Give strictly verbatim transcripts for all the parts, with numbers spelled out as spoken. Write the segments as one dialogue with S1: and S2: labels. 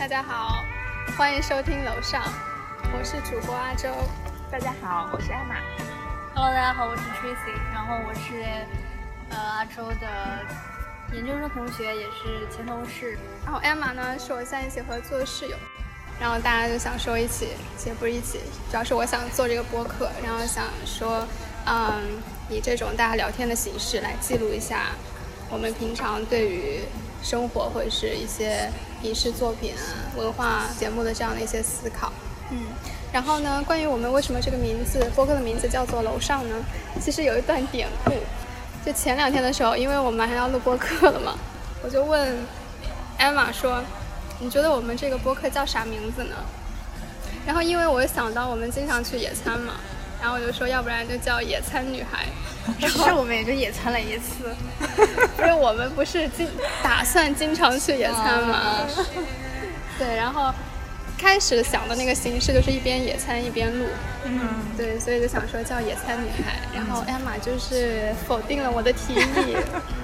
S1: 大家好，欢迎收听楼上，我是主播阿周。
S2: 大家好，我是艾玛。
S3: Hello， 大家好，我是 Tracy， 然后我是呃阿周的研究生同学，也是前同事。
S1: 然后 Emma 呢是我现在一起合作的室友，然后大家就想说一起，其实不是一起，主要是我想做这个播客，然后想说，嗯，以这种大家聊天的形式来记录一下我们平常对于生活或者是一些影视作品啊、文化节目的这样的一些思考。嗯，然后呢，关于我们为什么这个名字播客的名字叫做楼上呢？其实有一段典故。就前两天的时候，因为我们马上要录播客了嘛，我就问 Emma 说，你觉得我们这个播客叫啥名字呢？然后因为我想到我们经常去野餐嘛，然后我就说要不然就叫野餐女孩。
S3: 然后我们也就野餐了一次，
S1: 因为我们不是经打算经常去野餐嘛。对，然后开始想的那个形式就是一边野餐一边录，嗯，对，所以就想说叫野餐女孩，然后 Emma 就是否定了我的提议。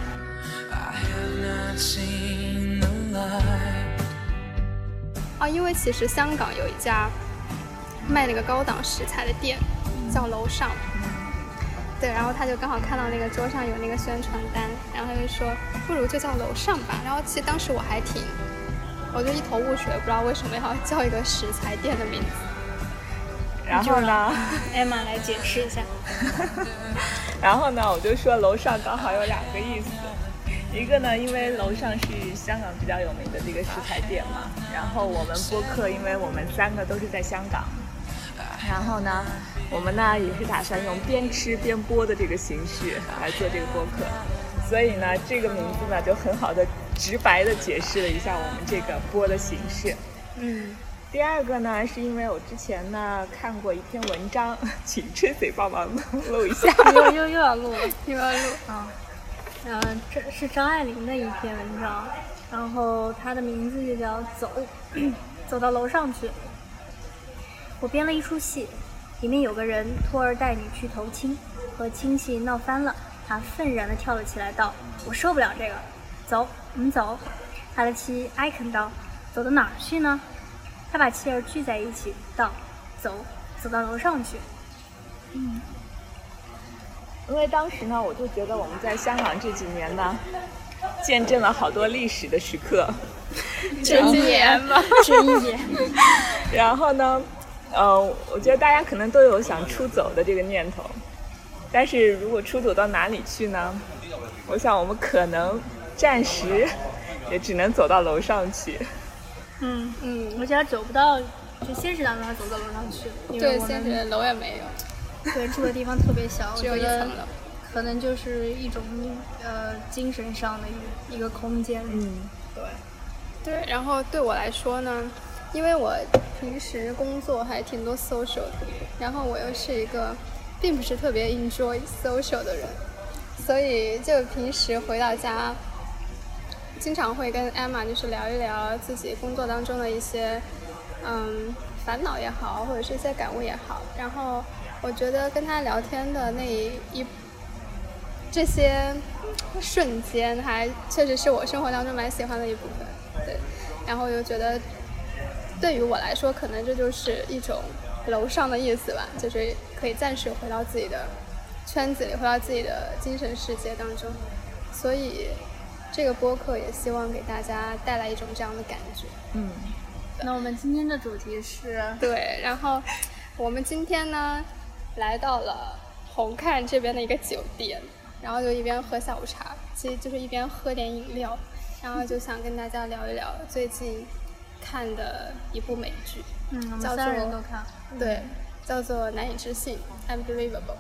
S1: 哦，因为其实香港有一家卖那个高档食材的店，叫楼上。对，然后他就刚好看到那个桌上有那个宣传单，然后他就说不如就叫楼上吧。然后其实当时我还挺，我就一头雾水，不知道为什么要叫一个食材店的名字。
S2: 然后呢
S3: ，Emma 来解释一下。
S2: 然后呢，我就说楼上刚好有两个意思，一个呢，因为楼上是香港比较有名的这个食材店嘛，然后我们播客，因为我们三个都是在香港。然后呢，我们呢也是打算用边吃边播的这个形式来做这个播客，所以呢，这个名字呢就很好的直白的解释了一下我们这个播的形式。
S1: 嗯，
S2: 第二个呢，是因为我之前呢看过一篇文章，请吹嘴帮忙录一下。
S3: 又又又要录，
S1: 又要录
S3: 啊！嗯、呃，这是张爱玲的一篇文章，然后它的名字就叫《走，走到楼上去》。我编了一出戏，里面有个人托儿带女去投亲，和亲戚闹翻了，他愤然地跳了起来，道：“我受不了这个，走，我们走。”他的妻哀恳道：“走到哪儿去呢？”他把妻儿聚在一起，道：“走，走到楼上去。”
S2: 嗯，因为当时呢，我就觉得我们在香港这几年呢，见证了好多历史的时刻。
S1: 真言吧，
S3: 真言。
S2: 然后呢？呃，我觉得大家可能都有想出走的这个念头，但是如果出走到哪里去呢？我想我们可能暂时也只能走到楼上去。
S3: 嗯嗯，而且他走不到，就现实当中他走到楼上去，因为
S1: 对，现实楼也没有，
S3: 对，住的地方特别小，
S1: 只有一层楼，
S3: 可能就是一种呃精神上的一一个空间。
S2: 嗯，对，
S1: 对，然后对我来说呢。因为我平时工作还挺多 social 的，然后我又是一个并不是特别 enjoy social 的人，所以就平时回到家经常会跟 Emma 就是聊一聊自己工作当中的一些嗯烦恼也好，或者是一些感悟也好，然后我觉得跟她聊天的那一这些瞬间还确实是我生活当中蛮喜欢的一部分。对，然后我就觉得对于我来说，可能这就是一种楼上的意思吧，就是可以暂时回到自己的圈子里，回到自己的精神世界当中。所以这个播客也希望给大家带来一种这样的感觉。
S2: 嗯，
S3: 那我们今天的主题是
S1: 对，然后我们今天呢来到了红磡这边的一个酒店，然后就一边喝下午茶，其实就是一边喝点饮料，然后就想跟大家聊一聊最近看的一部美剧，
S3: 嗯，我们三人都看，
S1: 对，嗯、叫做《难以置信》 （Unbelievable）。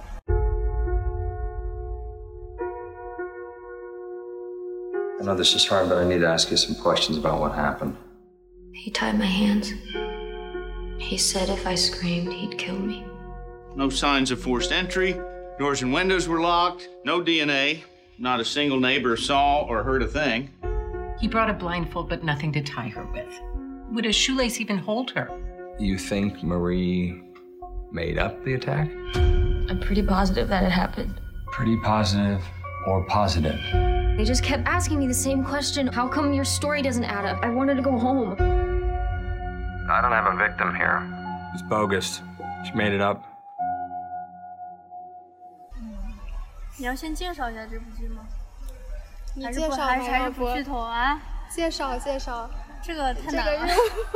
S4: I know this is hard, but I need to ask you some questions about what happened.
S5: He tied my hands. He said if I screamed, he'd kill me.
S6: No signs of forced entry. Doors and windows were locked. No D N A. Not a single neighbor saw or heard a thing.
S7: He brought a blindfold, but nothing to tie her with. Would a shoelace even hold her?
S4: You think Marie made up the attack?
S5: I'm pretty positive that it happened.
S8: Pretty positive or positive?
S5: They just kept asking me the same question. How come your story doesn't add up? I wanted to go home.
S4: I don't have a victim here.
S8: It's bogus. She made it up.
S3: 你要先介绍一下这部剧吗？
S1: 你
S3: 还是不
S1: 介绍
S3: 还是还是
S1: 不
S3: 不剧透啊？
S1: 介绍介绍。
S3: 这个太
S1: 这个
S3: 难了。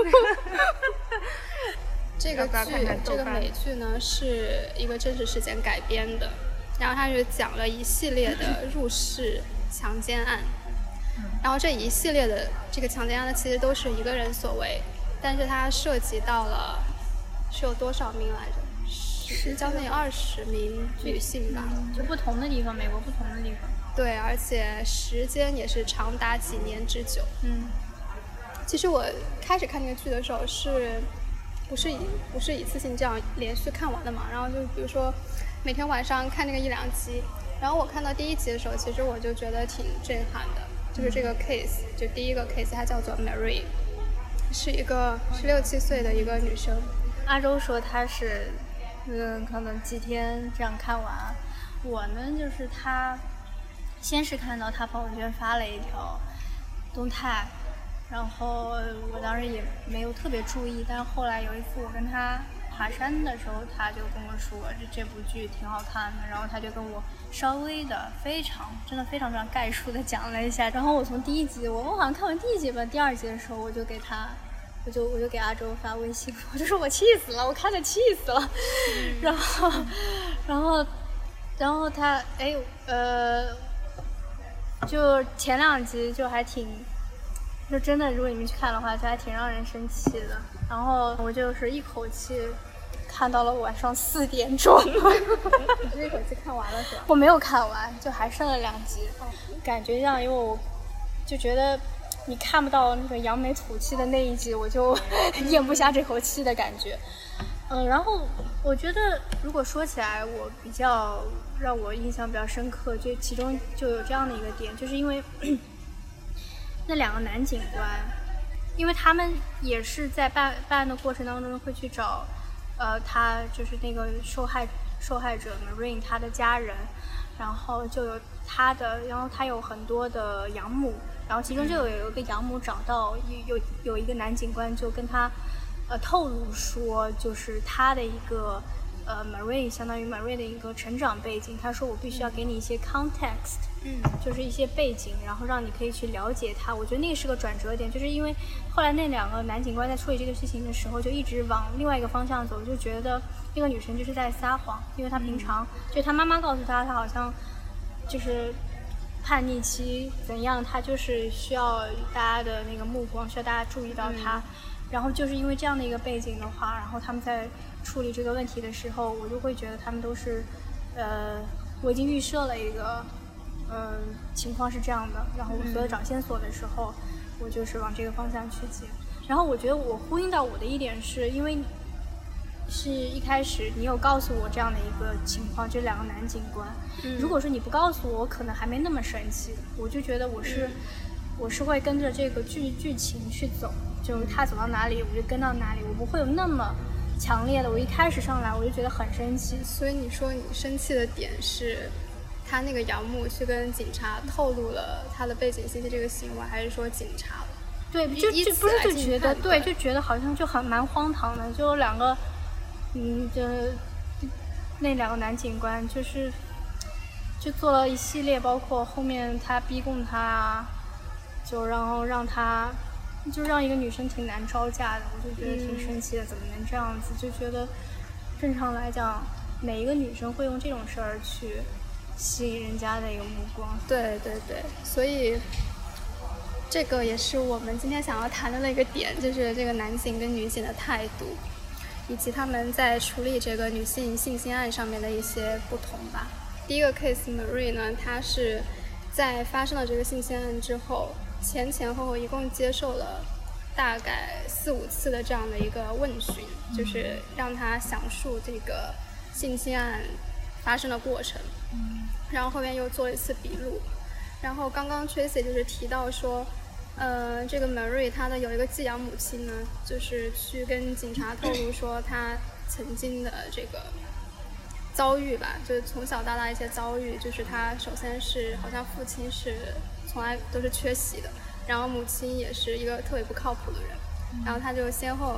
S1: 这个
S2: 要不要看
S1: 剧
S2: 看豆瓣
S1: 这个美剧呢是一个真实事件改编的，然后它是讲了一系列的入室强奸案，然后这一系列的这个强奸案呢其实都是一个人所为，但是它涉及到了是有多少名来着？是将近二十名女性吧，
S3: 就不同的地方，美国不同的地方。
S1: 对，而且时间也是长达几年之久。
S3: 嗯，
S1: 其实我开始看这个剧的时候是不是一不是一次性这样连续看完的嘛，然后就比如说每天晚上看这个一两集，然后我看到第一集的时候，其实我就觉得挺震撼的，就是这个 case， 就第一个 case 它叫做 Marie， 是一个十六七岁的一个女生。
S3: 阿周说他是嗯可能几天这样看完，我呢就是他先是看到他朋友圈发了一条动态，然后我当时也没有特别注意，但是后来有一次我跟他爬山的时候，他就跟我说这这部剧挺好看的，然后他就跟我稍微的非常真的非常非常概述的讲了一下，然后我从第一集我我好像看完第一集吧，第二集的时候我就给他我就我就给阿周发微信，我就说我气死了，我看着气死了，嗯、然后然后然后他哎呃就前两集就还挺就真的如果你们去看的话就还挺让人生气的，然后我就是一口气看到了晚上四点钟
S1: 你是一口气看完了是吧？
S3: 我没有看完，就还剩了两集，感觉这样，因为我就觉得你看不到那个扬眉吐气的那一集，我就咽不下这口气的感觉。嗯，然后我觉得如果说起来，我比较让我印象比较深刻，就其中就有这样的一个点，就是因为那两个男警官，因为他们也是在办办案的过程当中会去找，呃，他就是那个受害受害者 Marine 他的家人，然后就有他的，然后他有很多的养母，然后其中就有有一个养母找到有有有一个男警官就跟他呃透露说，就是他的一个呃 Marine 相当于 Marine 的一个成长背景，他说我必须要给你一些 context， 嗯，就是一些背景，然后让你可以去了解他。我觉得那个是个转折点，就是因为后来那两个男警官在处理这个事情的时候，就一直往另外一个方向走，就觉得那个女生就是在撒谎，因为她平常、嗯、就她妈妈告诉她，她好像就是叛逆期怎样，她就是需要大家的那个目光，需要大家注意到她。嗯，然后就是因为这样的一个背景的话，然后他们在处理这个问题的时候，我就会觉得他们都是，呃，我已经预设了一个，嗯、呃，情况是这样的，然后我所有找线索的时候，嗯、我就是往这个方向去解。然后我觉得我呼应到我的一点是，因为是一开始你有告诉我这样的一个情况，这两个男警官，嗯、如果说你不告诉我，我可能还没那么生气，我就觉得我是、嗯、我是会跟着这个剧剧情去走。就他走到哪里我就跟到哪里，我不会有那么强烈的我一开始上来我就觉得很生气。
S1: 所以你说你生气的点是他那个养母去跟警察透露了他的背景信息这个行为，还是说警察
S3: 对就就不是就觉得对就觉得好像就很蛮荒唐的，就两个嗯就那两个男警官就是就做了一系列，包括后面他逼供他啊，就然后让他就让一个女生挺难招架的，我就觉得挺生气的、嗯、怎么能这样子，就觉得正常来讲哪一个女生会用这种事儿去吸引人家的一个目光。
S1: 对对对，所以这个也是我们今天想要谈的那个点，就是这个男警跟女警的态度，以及他们在处理这个女性性侵案上面的一些不同吧。第一个 case Marie 呢，她是在发生了这个性侵案之后，前前后后一共接受了大概四五次的这样的一个问询，就是让他详述这个性侵案发生的过程，然后后面又做了一次笔录。然后刚刚 Tracy 就是提到说呃，这个 Marie 她的有一个寄养母亲呢，就是去跟警察透露说她曾经的这个遭遇吧，就是从小到大一些遭遇，就是她首先是好像父亲是从来都是缺席的，然后母亲也是一个特别不靠谱的人，然后他就先后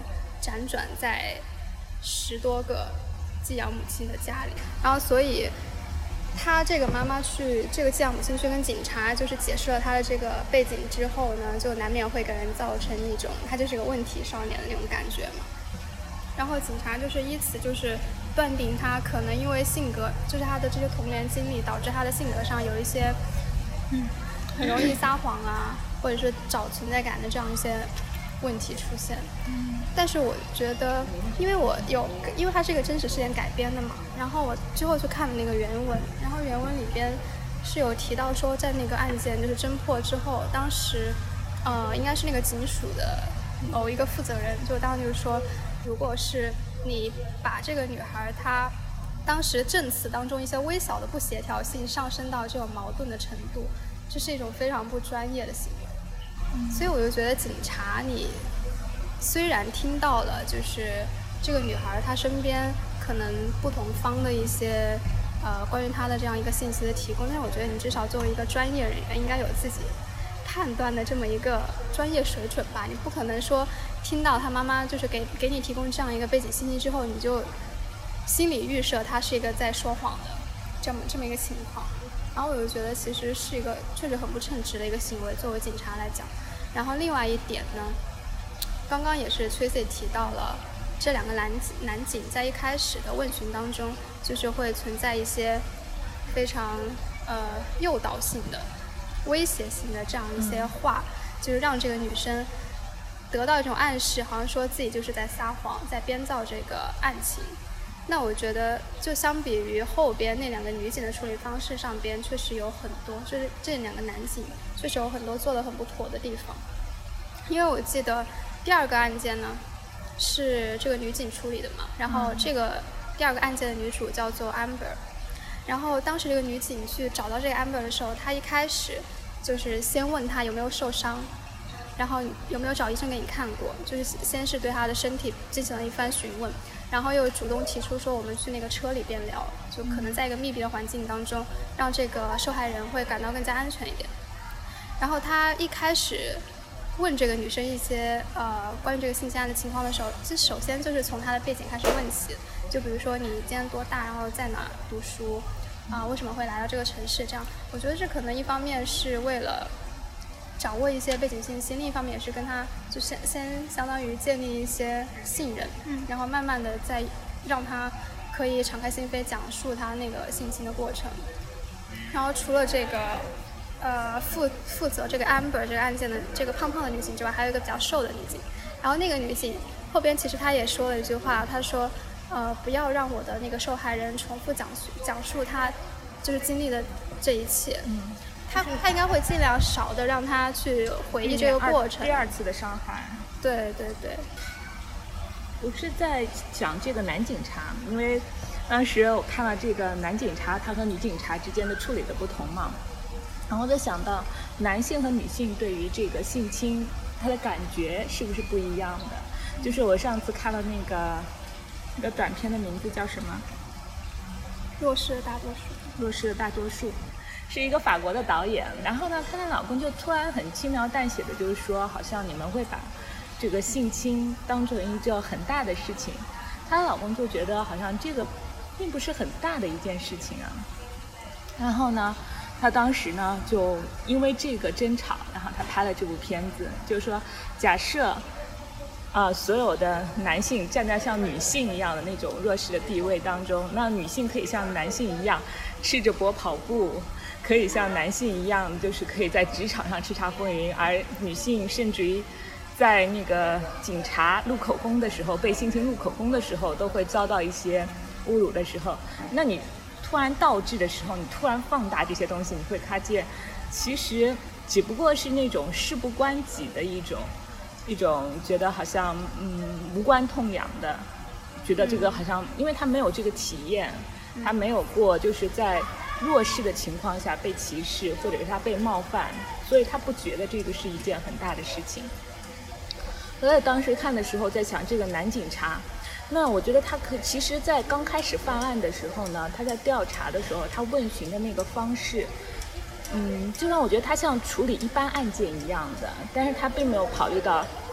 S1: 辗转在十多个寄养母亲的家里，然后所以他这个妈妈去这个寄养母亲去跟警察就是解释了他的这个背景之后呢，就难免会给人造成一种他就是个问题少年的那种感觉嘛。然后警察就是依此就是断定他可能因为性格，就是他的这些童年经历导致他的性格上有一些嗯很容易撒谎啊，或者是找存在感的这样一些问题出现。嗯，但是我觉得因为我有因为它是一个真实事件改编的嘛，然后我之后去看了那个原文，然后原文里边是有提到说在那个案件就是侦破之后，当时呃应该是那个警署的某一个负责人就当时就是说，如果是你把这个女孩她当时证词当中一些微小的不协调性上升到这种矛盾的程度，这是一种非常不专业的行为。嗯，所以我就觉得警察你虽然听到了就是这个女孩她身边可能不同方的一些呃关于她的这样一个信息的提供，但是我觉得你至少作为一个专业人员应该有自己判断的这么一个专业水准吧。你不可能说听到她妈妈就是给给你提供这样一个背景信息之后，你就心理预设她是一个在说谎的这么这么一个情况。然后我就觉得其实是一个确实很不称职的一个行为，作为警察来讲。然后另外一点呢，刚刚也是 Tracy 提到了这两个男男警在一开始的问询当中，就是会存在一些非常呃诱导性的、威胁性的这样一些话，嗯、就是让这个女生得到一种暗示，好像说自己就是在撒谎，在编造这个案情。那我觉得就相比于后边那两个女警的处理方式上边确实有很多，就是这两个男警确实有很多做得很不妥的地方。因为我记得第二个案件呢是这个女警处理的嘛，然后这个第二个案件的女主叫做 Amber， 然后当时这个女警去找到这个 Amber 的时候，她一开始就是先问她有没有受伤，然后有没有找医生给你看过，就是先是对她的身体进行了一番询问，然后又主动提出说我们去那个车里边聊，就可能在一个密闭的环境当中让这个受害人会感到更加安全一点。然后他一开始问这个女生一些呃关于这个性侵案的情况的时候，就首先就是从她的背景开始问起，就比如说你今年多大，然后在哪读书啊、呃，为什么会来到这个城市，这样我觉得这可能一方面是为了掌握一些背景信息，另一方面也是跟他就先先相当于建立一些信任，嗯，然后慢慢的再让他可以敞开心扉讲述他那个性侵的过程。然后除了这个呃负负责这个 Amber 这个案件的这个胖胖的女警之外，还有一个比较瘦的女警。然后那个女警后边其实她也说了一句话，她说呃不要让我的那个受害人重复讲述讲述她就是经历的这一切。嗯，他他应该会尽量少的让他去回忆这个过程，
S2: 第二次的伤害。
S1: 对对对，
S2: 我是在讲这个男警察，因为当时我看了这个男警察他和女警察之间的处理的不同嘛，然后我就想到男性和女性对于这个性侵他的感觉是不是不一样的。就是我上次看了那个那个短片的名字叫什么？
S1: 弱势的大多数。
S2: 弱势的大多数。是一个法国的导演，然后呢，她的老公就突然很轻描淡写的，就是说，好像你们会把这个性侵当成一件很大的事情。她的老公就觉得好像这个并不是很大的一件事情啊。然后呢，他当时呢就因为这个争吵，然后他拍了这部片子，就是说，假设啊、呃，所有的男性站在像女性一样的那种弱势的地位当中，那女性可以像男性一样赤着脖跑步。可以像男性一样，就是可以在职场上叱咤风云，而女性甚至于在那个警察录口供的时候，被性侵录口供的时候，都会遭到一些侮辱的时候，那你突然倒置的时候，你突然放大这些东西，你会看见，其实只不过是那种事不关己的一种，一种觉得好像嗯无关痛痒的，觉得这个好像，因为他没有这个体验，他没有过就是在弱势的情况下被歧视，或者是他被冒犯，所以他不觉得这个是一件很大的事情。我在当时看的时候在想这个男警察，那我觉得他可其实在刚开始犯案的时候呢，他在调查的时候，他问询的那个方式嗯，就让我觉得他像处理一般案件一样的，但是他并没有考虑到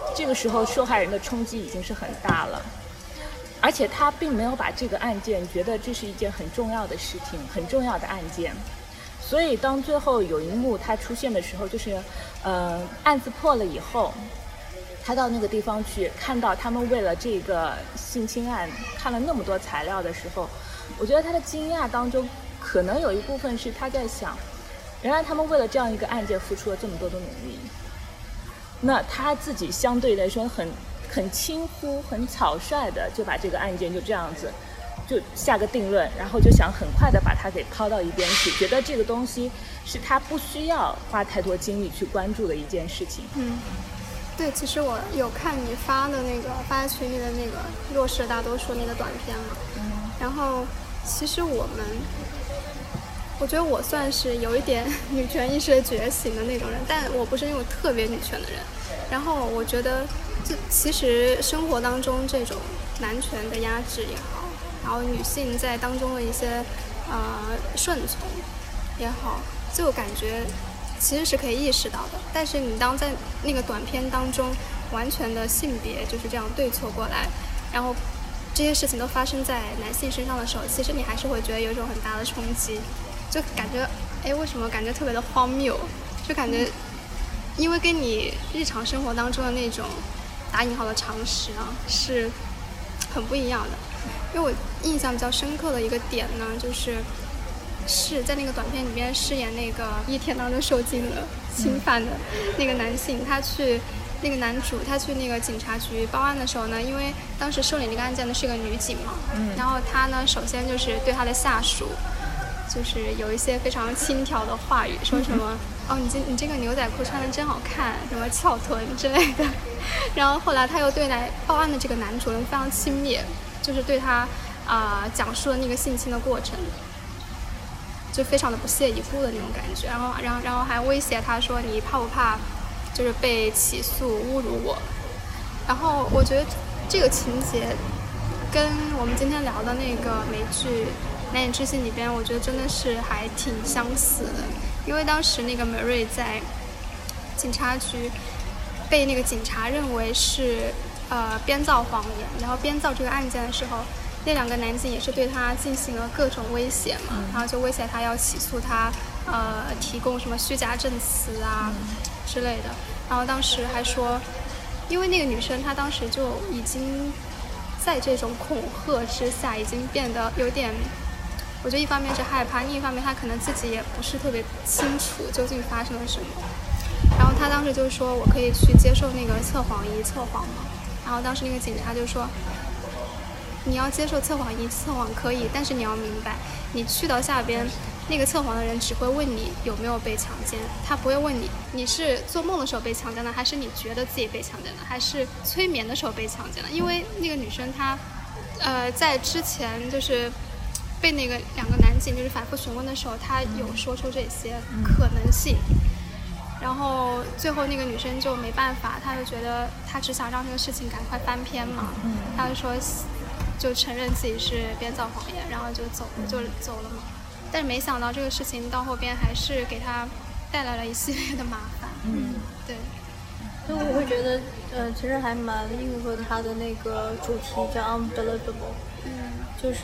S2: 这个时候受害人的冲击已经是很大了，而且他并没有把这个案件觉得这是一件很重要的事情，很重要的案件。所以当最后有一幕他出现的时候，就是呃案子破了以后，他到那个地方去看到他们为了这个性侵案看了那么多材料的时候，我觉得他的惊讶当中可能有一部分是他在想，原来他们为了这样一个案件付出了这么多的努力，那他自己相对来说很很轻忽很草率的就把这个案件就这样子就下个定论，然后就想很快的把它给抛到一边去，觉得这个东西是他不需要花太多精力去关注的一件事情。
S1: 嗯，对，其实我有看你发的那个发在群里的那个弱势大多数那个短片嘛，嗯，然后其实我们我觉得我算是有一点女权意识觉醒的那种人，但我不是那种特别女权的人。然后我觉得这其实生活当中这种男权的压制也好，然后女性在当中的一些呃顺从也好，就感觉其实是可以意识到的。但是你当在那个短片当中完全的性别就是这样对错过来，然后这些事情都发生在男性身上的时候，其实你还是会觉得有一种很大的冲击，就感觉哎，为什么感觉特别的荒谬，就感觉因为跟你日常生活当中的那种打引号的常识啊是很不一样的。因为我印象比较深刻的一个点呢，就是是在那个短片里边饰演那个一天当中受尽了侵犯的那个男性，他去那个男主他去那个警察局报案的时候呢，因为当时受理这个案件的是个女警嘛，然后他呢首先就是对他的下属就是有一些非常轻佻的话语，说什么哦你这你这个牛仔裤穿得真好看，什么翘臀之类的。然后后来他又对来报案的这个男主人非常轻蔑，就是对他啊、呃、讲述了那个性侵的过程，就非常的不屑一顾的那种感觉。然后然后然后还威胁他说你怕不怕就是被起诉侮辱我。然后我觉得这个情节跟我们今天聊的那个美剧《难以置信》里边，我觉得真的是还挺相似的。因为当时那个 Marie 在警察局被那个警察认为是呃编造谎言，然后编造这个案件的时候，那两个男警也是对他进行了各种威胁嘛，嗯、然后就威胁他要起诉他，呃，提供什么虚假证词啊、嗯、之类的。然后当时还说，因为那个女生她当时就已经在这种恐吓之下，已经变得有点。我觉得一方面是害怕，另一方面他可能自己也不是特别清楚究竟发生了什么。然后他当时就说我可以去接受那个测谎仪测谎吗？然后当时那个警察就说你要接受测谎仪测谎可以，但是你要明白你去到下边那个测谎的人只会问你有没有被强奸，他不会问你你是做梦的时候被强奸的，还是你觉得自己被强奸的，还是催眠的时候被强奸的。因为那个女生她呃在之前就是被那个两个男警就是反复询问的时候，他有说出这些可能性，嗯、然后最后那个女生就没办法，她就觉得她只想让这个事情赶快翻篇嘛，嗯、她就说就承认自己是编造谎言，然后就走就走了嘛。但是没想到这个事情到后边还是给她带来了一系列的麻烦。嗯，对。
S3: 所以我会觉得，呃，其实还蛮应和她的那个主题叫 unbelievable， 嗯，就是。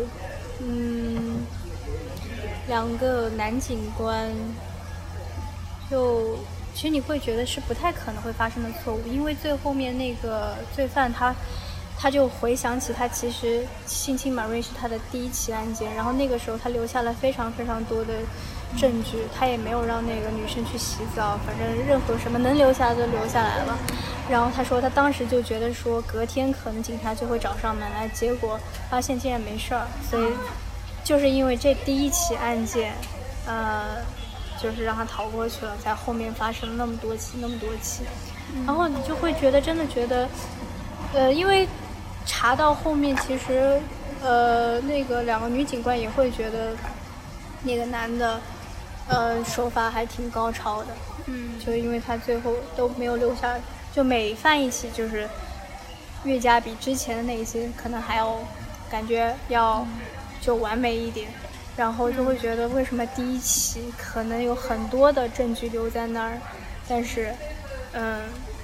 S3: 嗯，两个男警官就其实你会觉得是不太可能会发生的错误，因为最后面那个罪犯他他就回想起他其实性侵马瑞是他的第一起案件，然后那个时候他留下了非常非常多的证据，他也没有让那个女生去洗澡，反正任何什么能留下的都留下来了。然后他说他当时就觉得说隔天可能警察就会找上门来，结果发现竟然没事儿，所以就是因为这第一起案件呃就是让他逃过去了，在后面发生了那么多起那么多起，然后你就会觉得真的觉得呃因为查到后面其实呃那个两个女警官也会觉得那个男的呃手法还挺高超的，嗯，就因为他最后都没有留下，就每犯一起就是越加比之前的那一些可能还要感觉要就完美一点，然后就会觉得为什么第一起可能有很多的证据留在那儿，但是嗯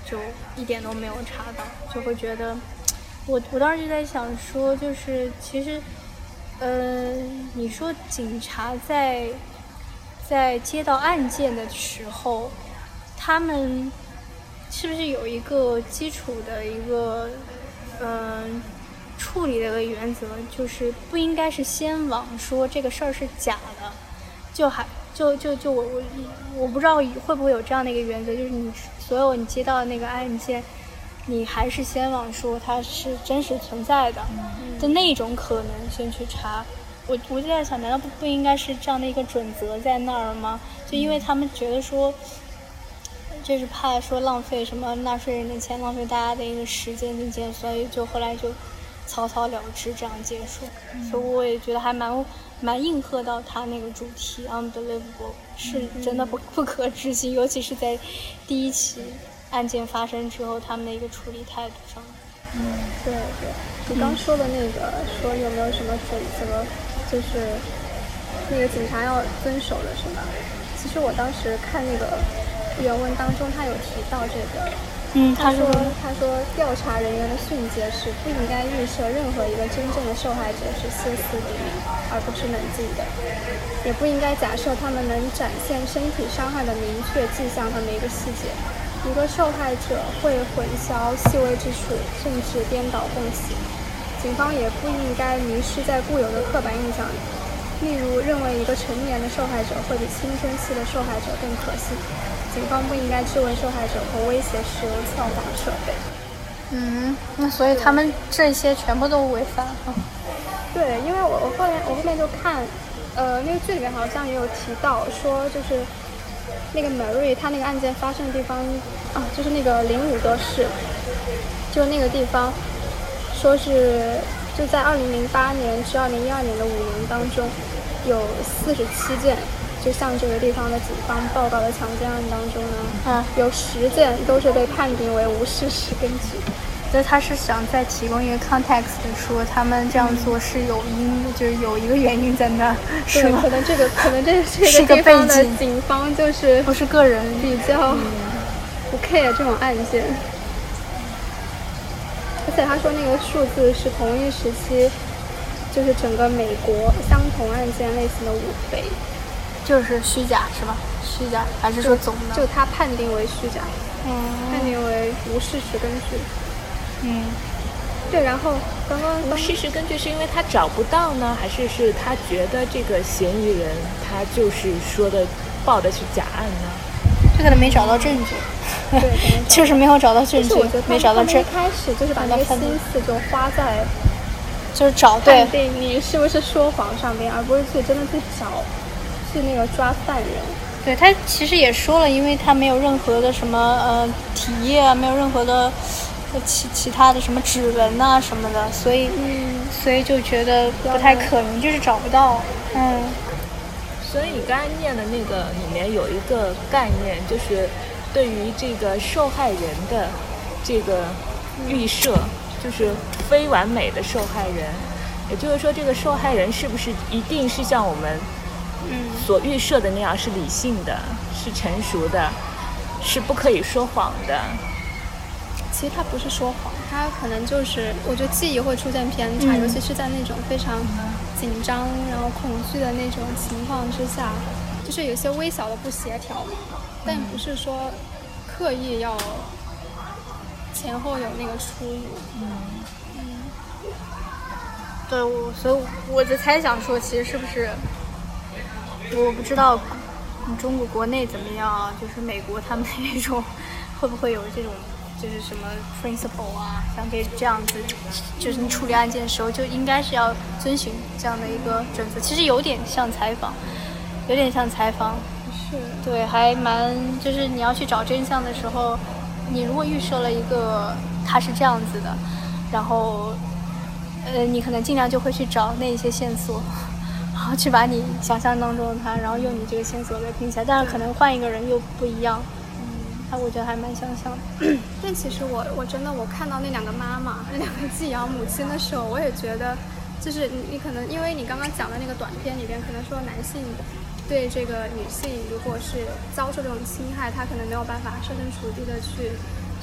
S3: 就一点都没有查到，就会觉得，我我当时就在想说，就是其实，呃，你说警察在在接到案件的时候，他们是不是有一个基础的一个嗯、呃、处理的一个原则，就是不应该是先往说这个事儿是假的，就还就就就我我我不知道会不会有这样的一个原则，就是你所有你接到的那个案件，你还是先往说它是真实存在的的那种可能先去查。我我就在想，难道不不应该是这样的一个准则在那儿吗？就因为他们觉得说，就是怕说浪费什么纳税人的钱，浪费大家的一个时间之间，所以就后来就草草了之这样结束。嗯、所以我也觉得还蛮蛮应和到他那个主题 unbelievable 是真的不不可置信，尤其是在第一起案件发生之后，他们的一个处理态度上。
S1: 嗯，对对，你刚说的那个、嗯、说有没有什么准则，就是那个警察要遵守的是吧？其实我当时看那个原文当中，他有提到这个。
S3: 嗯，
S1: 他说他说调查人员的训诫是不应该预设任何一个真正的受害者是歇斯底里而不是冷静的，也不应该假设他们能展现身体伤害的明确迹象和每一个细节。一个受害者会混淆细微之处，甚至颠倒共识。警方也不应该迷失在固有的刻板印象里，例如认为一个成年的受害者会比青春期的受害者更可信。警方不应该质问受害者和威胁视为效仿设备。
S3: 嗯，那所以他们这些全部都违反了。
S1: 对，因为我我后面我后面就看，呃，那个剧里面好像也有提到说，就是那个 Mary 她那个案件发生的地方啊，就是那个林伍德市，就是那个地方，说是就在二零零八年至二零一二年的五年当中，有四十七件。就像这个地方的警方报告的强奸案当中呢，嗯，有十件都是被判定为无事实根据。
S3: 所以他是想再提供一个 context， 说他们这样做是有因，嗯、就是有一个原因在那儿，是吗？
S1: 可能这个可能这这个地方的警方就是
S3: 不是个人
S1: 比较不 care 这种案件，而且他说那个数字是同一时期，就是整个美国相同案件类型的五倍。
S3: 就是虚假是吧？虚假还是说总的？
S1: 就他判定为虚假，
S3: 嗯，
S1: 判定为无事实根据。
S3: 嗯，
S1: 对。然后刚刚
S2: 无事实根据是因为他找不到呢，还是是他觉得这个嫌疑人他就是说的报的是假案呢？
S3: 这可能没找到证据。
S1: 对，
S3: 就是没有找到证据，没找到证。
S1: 一开始就是把那个心思就花在，
S3: 就是找
S1: 判定你是不是说谎上面，而不是去真的去找。是那个抓犯人，
S3: 对，他其实也说了，因为他没有任何的什么呃体液啊，没有任何的其其他的什么指纹啊什么的，所以嗯，所以就觉得不太可能，就是找不到，嗯。
S2: 所以你刚才念的那个里面有一个概念，就是对于这个受害人的这个预设，就是非完美的受害人，也就是说，这个受害人是不是一定是像我们所预设的那样是理性的，是成熟的，是不可以说谎的？
S1: 其实他不是说谎，他可能就是我觉得记忆会出现偏差、嗯、尤其是在那种非常紧张然后恐惧的那种情况之下，就是有些微小的不协调，但不是说刻意要前后有那个出入。嗯
S3: 嗯，对，我所以我在猜想说，其实是不是我不知道中国国内怎么样啊，就是美国他们那种会不会有这种就是什么 principle 啊，像这这样子，就是你处理案件的时候就应该是要遵循这样的一个准则。其实有点像采访，有点像采访，
S1: 是
S3: 对，还蛮就是你要去找真相的时候，你如果预设了一个它是这样子的，然后呃，你可能尽量就会去找那一些线索。然后去把你想象当中的他，然后用你这个线索给拼起来，但是可能换一个人又不一样。嗯，他我觉得还蛮相像的。
S1: 但其实我我真的我看到那两个妈妈，那两个寄养母亲的时候，我也觉得，就是你你可能因为你刚刚讲的那个短片里边，可能说男性对这个女性如果是遭受这种侵害，他可能没有办法设身处地的去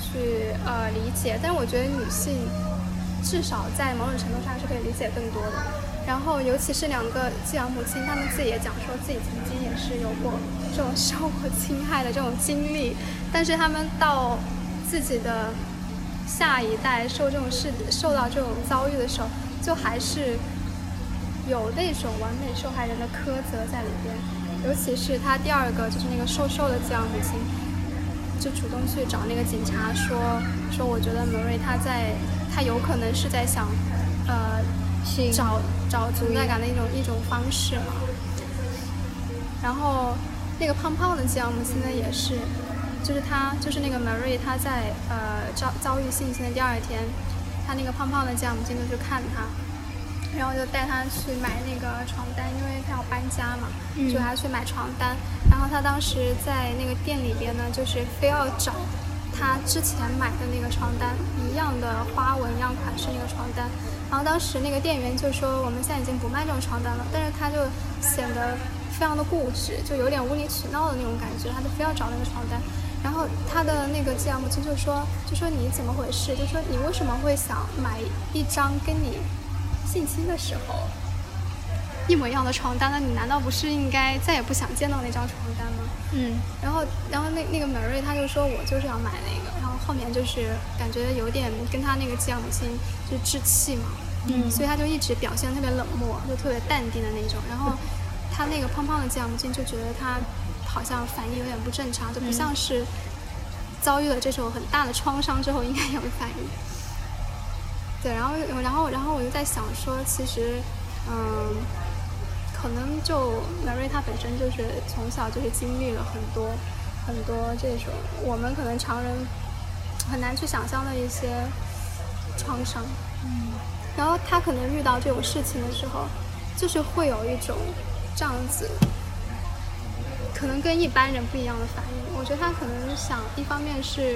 S1: 去呃理解，但是我觉得女性至少在某种程度上是可以理解更多的。然后尤其是两个寄养母亲，她们自己也讲说自己曾经也是有过这种受过侵害的这种经历，但是她们到自己的下一代受这种事受到这种遭遇的时候，就还是有那种完美受害人的苛责在里边。尤其是她第二个就是那个瘦瘦的寄养母亲，就主动去找那个警察说说我觉得Marie她在她有可能是在想呃找找存在感的一种一种方式嘛。然后那个胖胖的寄养母亲呢也是，就是她就是那个Marie她在呃遭遭遇性侵的第二天，她那个胖胖的寄养母亲就去看她，然后就带她去买那个床单，因为她要搬家嘛，嗯、就她去买床单。然后她当时在那个店里边呢，就是非要找她之前买的那个床单一样的花纹、一样款式那个床单。然后当时那个店员就说我们现在已经不卖这种床单了，但是她就显得非常的固执，就有点无理取闹的那种感觉，她就非要找那个床单。然后她的那个寄养母亲就说就说你怎么回事，就说你为什么会想买一张跟你性侵的时候一模一样的床单呢？你难道不是应该再也不想见到那张床单吗？嗯，然后然后那那个Marie她就说我就是要买那个，然后后面就是感觉有点跟她那个寄养母亲就置气嘛，嗯，所以她就一直表现特别冷漠，就特别淡定的那种。然后她那个胖胖的寄养母亲就觉得她好像反应有点不正常，就不像是遭遇了这种很大的创伤之后应该有的反应。对，然后然后然后我就在想说，其实嗯可能就Marie她本身就是从小就是经历了很多很多这种我们可能常人很难去想象的一些创伤，嗯，然后她可能遇到这种事情的时候，就是会有一种这样子可能跟一般人不一样的反应。我觉得她可能想一方面是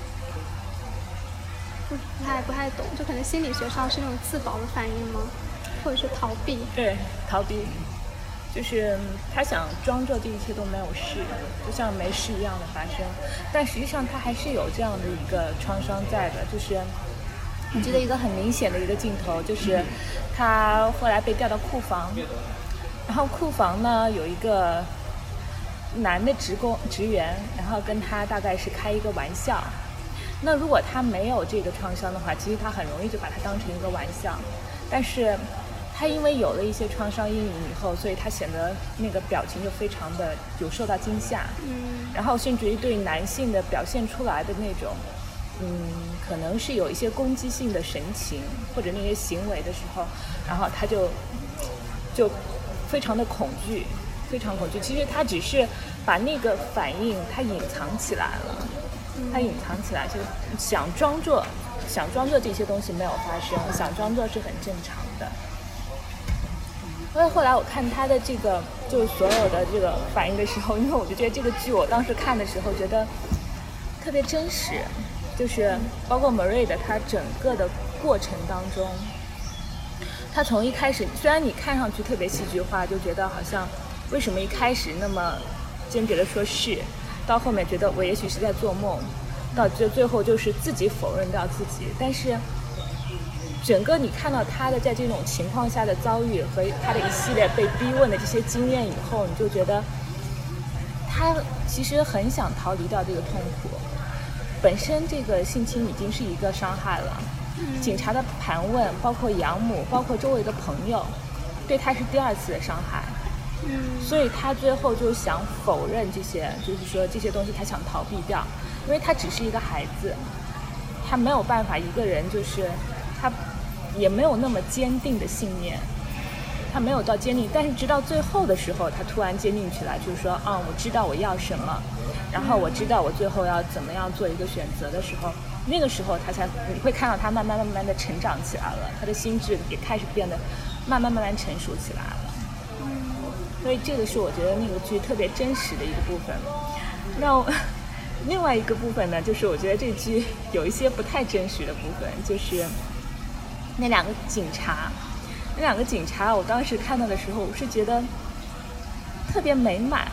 S1: 不不太不太懂，就可能心理学上是那种自保的反应吗？或者是逃避？
S2: 对，逃避，就是他想装作这一切都没有事，就像没事一样的发生，但实际上他还是有这样的一个创伤在的。就是我记得一个很明显的一个镜头，就是他后来被调到库房，然后库房呢有一个男的职工职员，然后跟他大概是开一个玩笑。那如果他没有这个创伤的话，其实他很容易就把它当成一个玩笑，但是他因为有了一些创伤阴影以后，所以他显得那个表情就非常的有受到惊吓，嗯，然后甚至于对男性的表现出来的那种嗯，可能是有一些攻击性的神情或者那些行为的时候，然后他就就非常的恐惧，非常恐惧。其实他只是把那个反应他隐藏起来了，他隐藏起来，就想装作想装作这些东西没有发生，想装作是很正常的。因为后来我看他的这个就是所有的这个反应的时候，因为我就觉得这个剧我当时看的时候觉得特别真实，就是包括 Marie 的他整个的过程当中，他从一开始虽然你看上去特别戏剧化，就觉得好像为什么一开始那么坚决的说是，到后面觉得我也许是在做梦，到最最后就是自己否认掉自己。但是整个你看到他的在这种情况下的遭遇和他的一系列被逼问的这些经验以后，你就觉得他其实很想逃离掉这个痛苦。本身这个性侵已经是一个伤害了，警察的盘问，包括养母，包括周围的朋友，对他是第二次的伤害。所以他最后就想否认这些，就是说这些东西他想逃避掉，因为他只是一个孩子，他没有办法一个人，就是他也没有那么坚定的信念，他没有到坚定，但是直到最后的时候他突然坚定起来，就是说啊，我知道我要什么，然后我知道我最后要怎么样做一个选择的时候，那个时候他才你会看到他慢慢慢慢的成长起来了，他的心智也开始变得慢慢慢慢成熟起来了。所以这个是我觉得那个剧特别真实的一个部分。那另外一个部分呢，就是我觉得这剧有一些不太真实的部分，就是那两个警察，那两个警察，我当时看到的时候，我是觉得特别美满，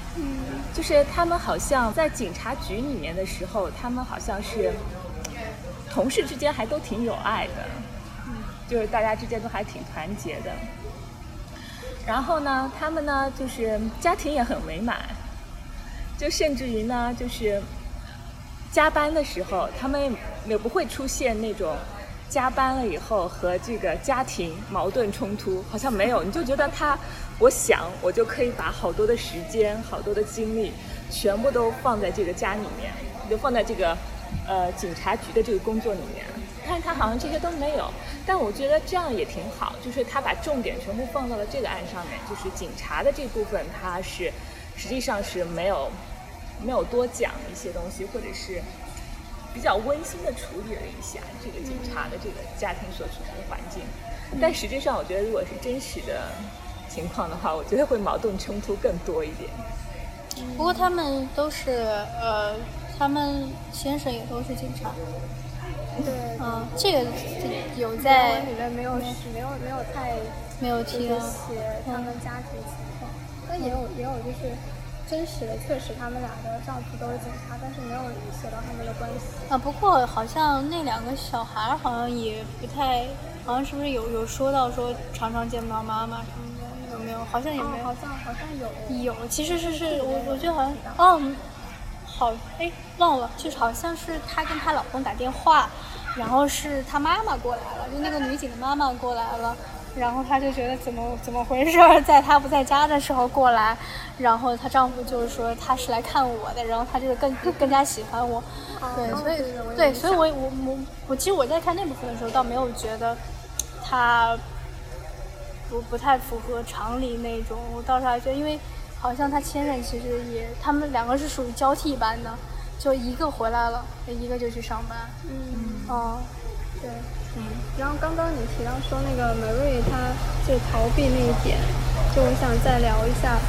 S2: 嗯，就是他们好像在警察局里面的时候，他们好像是同事之间还都挺有爱的，嗯，就是大家之间都还挺团结的。然后呢，他们呢就是家庭也很美满，就甚至于呢就是加班的时候，他们也不会出现那种加班了以后和这个家庭矛盾冲突，好像没有。你就觉得他，我想我就可以把好多的时间、好多的精力，全部都放在这个家里面，就放在这个呃警察局的这个工作里面。但是他好像这些都没有，但我觉得这样也挺好，就是他把重点全部放到了这个案上面，就是警察的这部分，他是实际上是没有没有多讲一些东西，或者是比较温馨的处理了一下这个警察的这个家庭所处的环境。但实际上我觉得如果是真实的情况的话，我觉得会矛盾冲突更多一点。
S3: 不过他们都是呃他们先生也都是警察。
S1: 对，
S3: 嗯，这个有在
S1: 里面没有没有没有太
S3: 没有提到
S1: 写他们家庭情况，但也有也有就是真实的，确实他们俩的丈夫都是警察，但是没有写到他们的关系
S3: 啊。不过好像那两个小孩好像也不太，好像是不是有有说到说常常见不到妈妈什么的，有没有？好像也没有，
S1: 哦、好像好像有
S3: 有，其实是是我我觉得好像哦。好，哎，忘了，就是好像是她跟她老公打电话，然后是她妈妈过来了，就那个女警的妈妈过来了，然后她就觉得怎么怎么回事，在她不在家的时候过来，然后她丈夫就是说她是来看我的，然后她就更更加喜欢我，对，所以对，所以我我我我其实我在看那部分的时候，倒没有觉得她不不太符合常理那种，我倒是还觉得因为。好像他先生其实也，他们两个是属于交替班的，就一个回来了，一个就去上班。
S1: 嗯，
S3: 哦，
S1: 对，嗯。然后刚刚你提到说那个 Marie 她就逃避那一点，就我想再聊一下，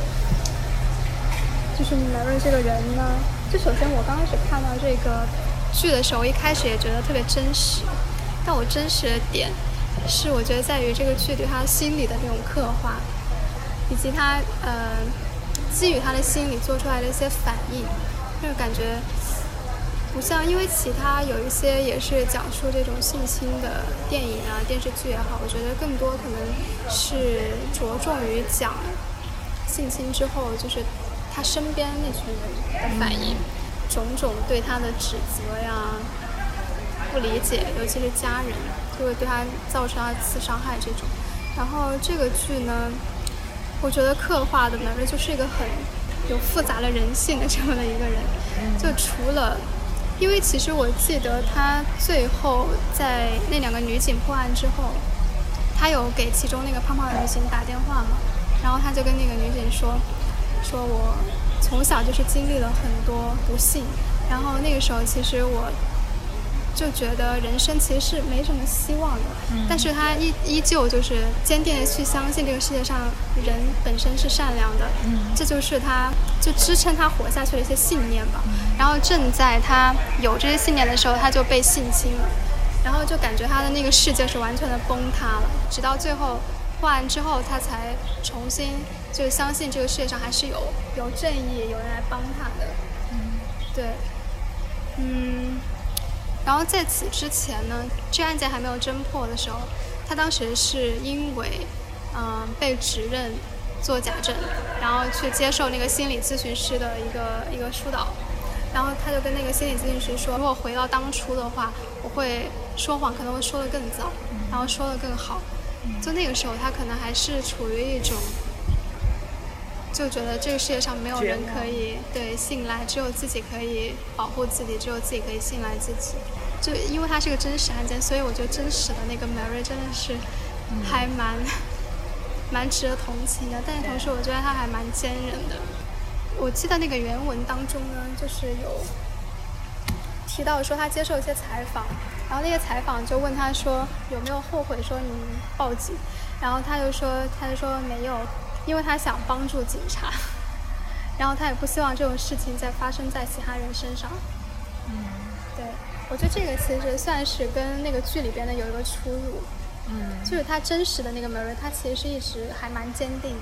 S1: 就是 Marie 这个人呢，就首先我刚开始看到这个剧的时候，一开始也觉得特别真实，但我真实的点是我觉得在于这个剧对他心理的那种刻画。以及他呃基于他的心理做出来的一些反应，就是感觉不像，因为其他有一些也是讲述这种性侵的电影啊电视剧也好，我觉得更多可能是着重于讲性侵之后就是他身边那群人的反应，种种对他的指责呀不理解，尤其是家人就会对他造成二次伤害这种。然后这个剧呢，我觉得刻画的 Marie 就是一个很有复杂的人性的这么的一个人，就除了，因为其实我记得他最后在那两个女警破案之后，他有给其中那个胖胖的女警打电话嘛，然后他就跟那个女警说，说我从小就是经历了很多不幸，然后那个时候其实我就觉得人生其实是没什么希望的，嗯、但是他依依旧就是坚定的去相信这个世界上人本身是善良的，嗯、这就是他就支撑他活下去的一些信念吧。嗯、然后正在他有这些信念的时候，他就被性侵了，然后就感觉他的那个世界是完全的崩塌了，直到最后破案之后，他才重新就相信这个世界上还是有有正义，有人来帮他的。嗯，对，嗯。然后在此之前呢，这个案件还没有侦破的时候，他当时是因为嗯、呃、被指认做假证，然后去接受那个心理咨询师的一个一个疏导，然后他就跟那个心理咨询师说，如果回到当初的话，我会说谎可能会说得更早，然后说得更好。就那个时候他可能还是处于一种就觉得这个世界上没有人可以对信赖，只有自己可以保护自己，只有自己可以信赖自己。就因为它是个真实案件，所以我觉得真实的那个 Marie 真的是还蛮、嗯、蛮值得同情的，但是同时我觉得他还蛮坚韧的。我记得那个原文当中呢，就是有提到说他接受一些采访，然后那些采访就问他说有没有后悔说你报警，然后他就说他就说没有，因为他想帮助警察，然后他也不希望这种事情再发生在其他人身上。嗯，对，我觉得这个其实算是跟那个剧里边的有一个出入。嗯，就是他真实的那个 Marie， 他其实是一直还蛮坚定的，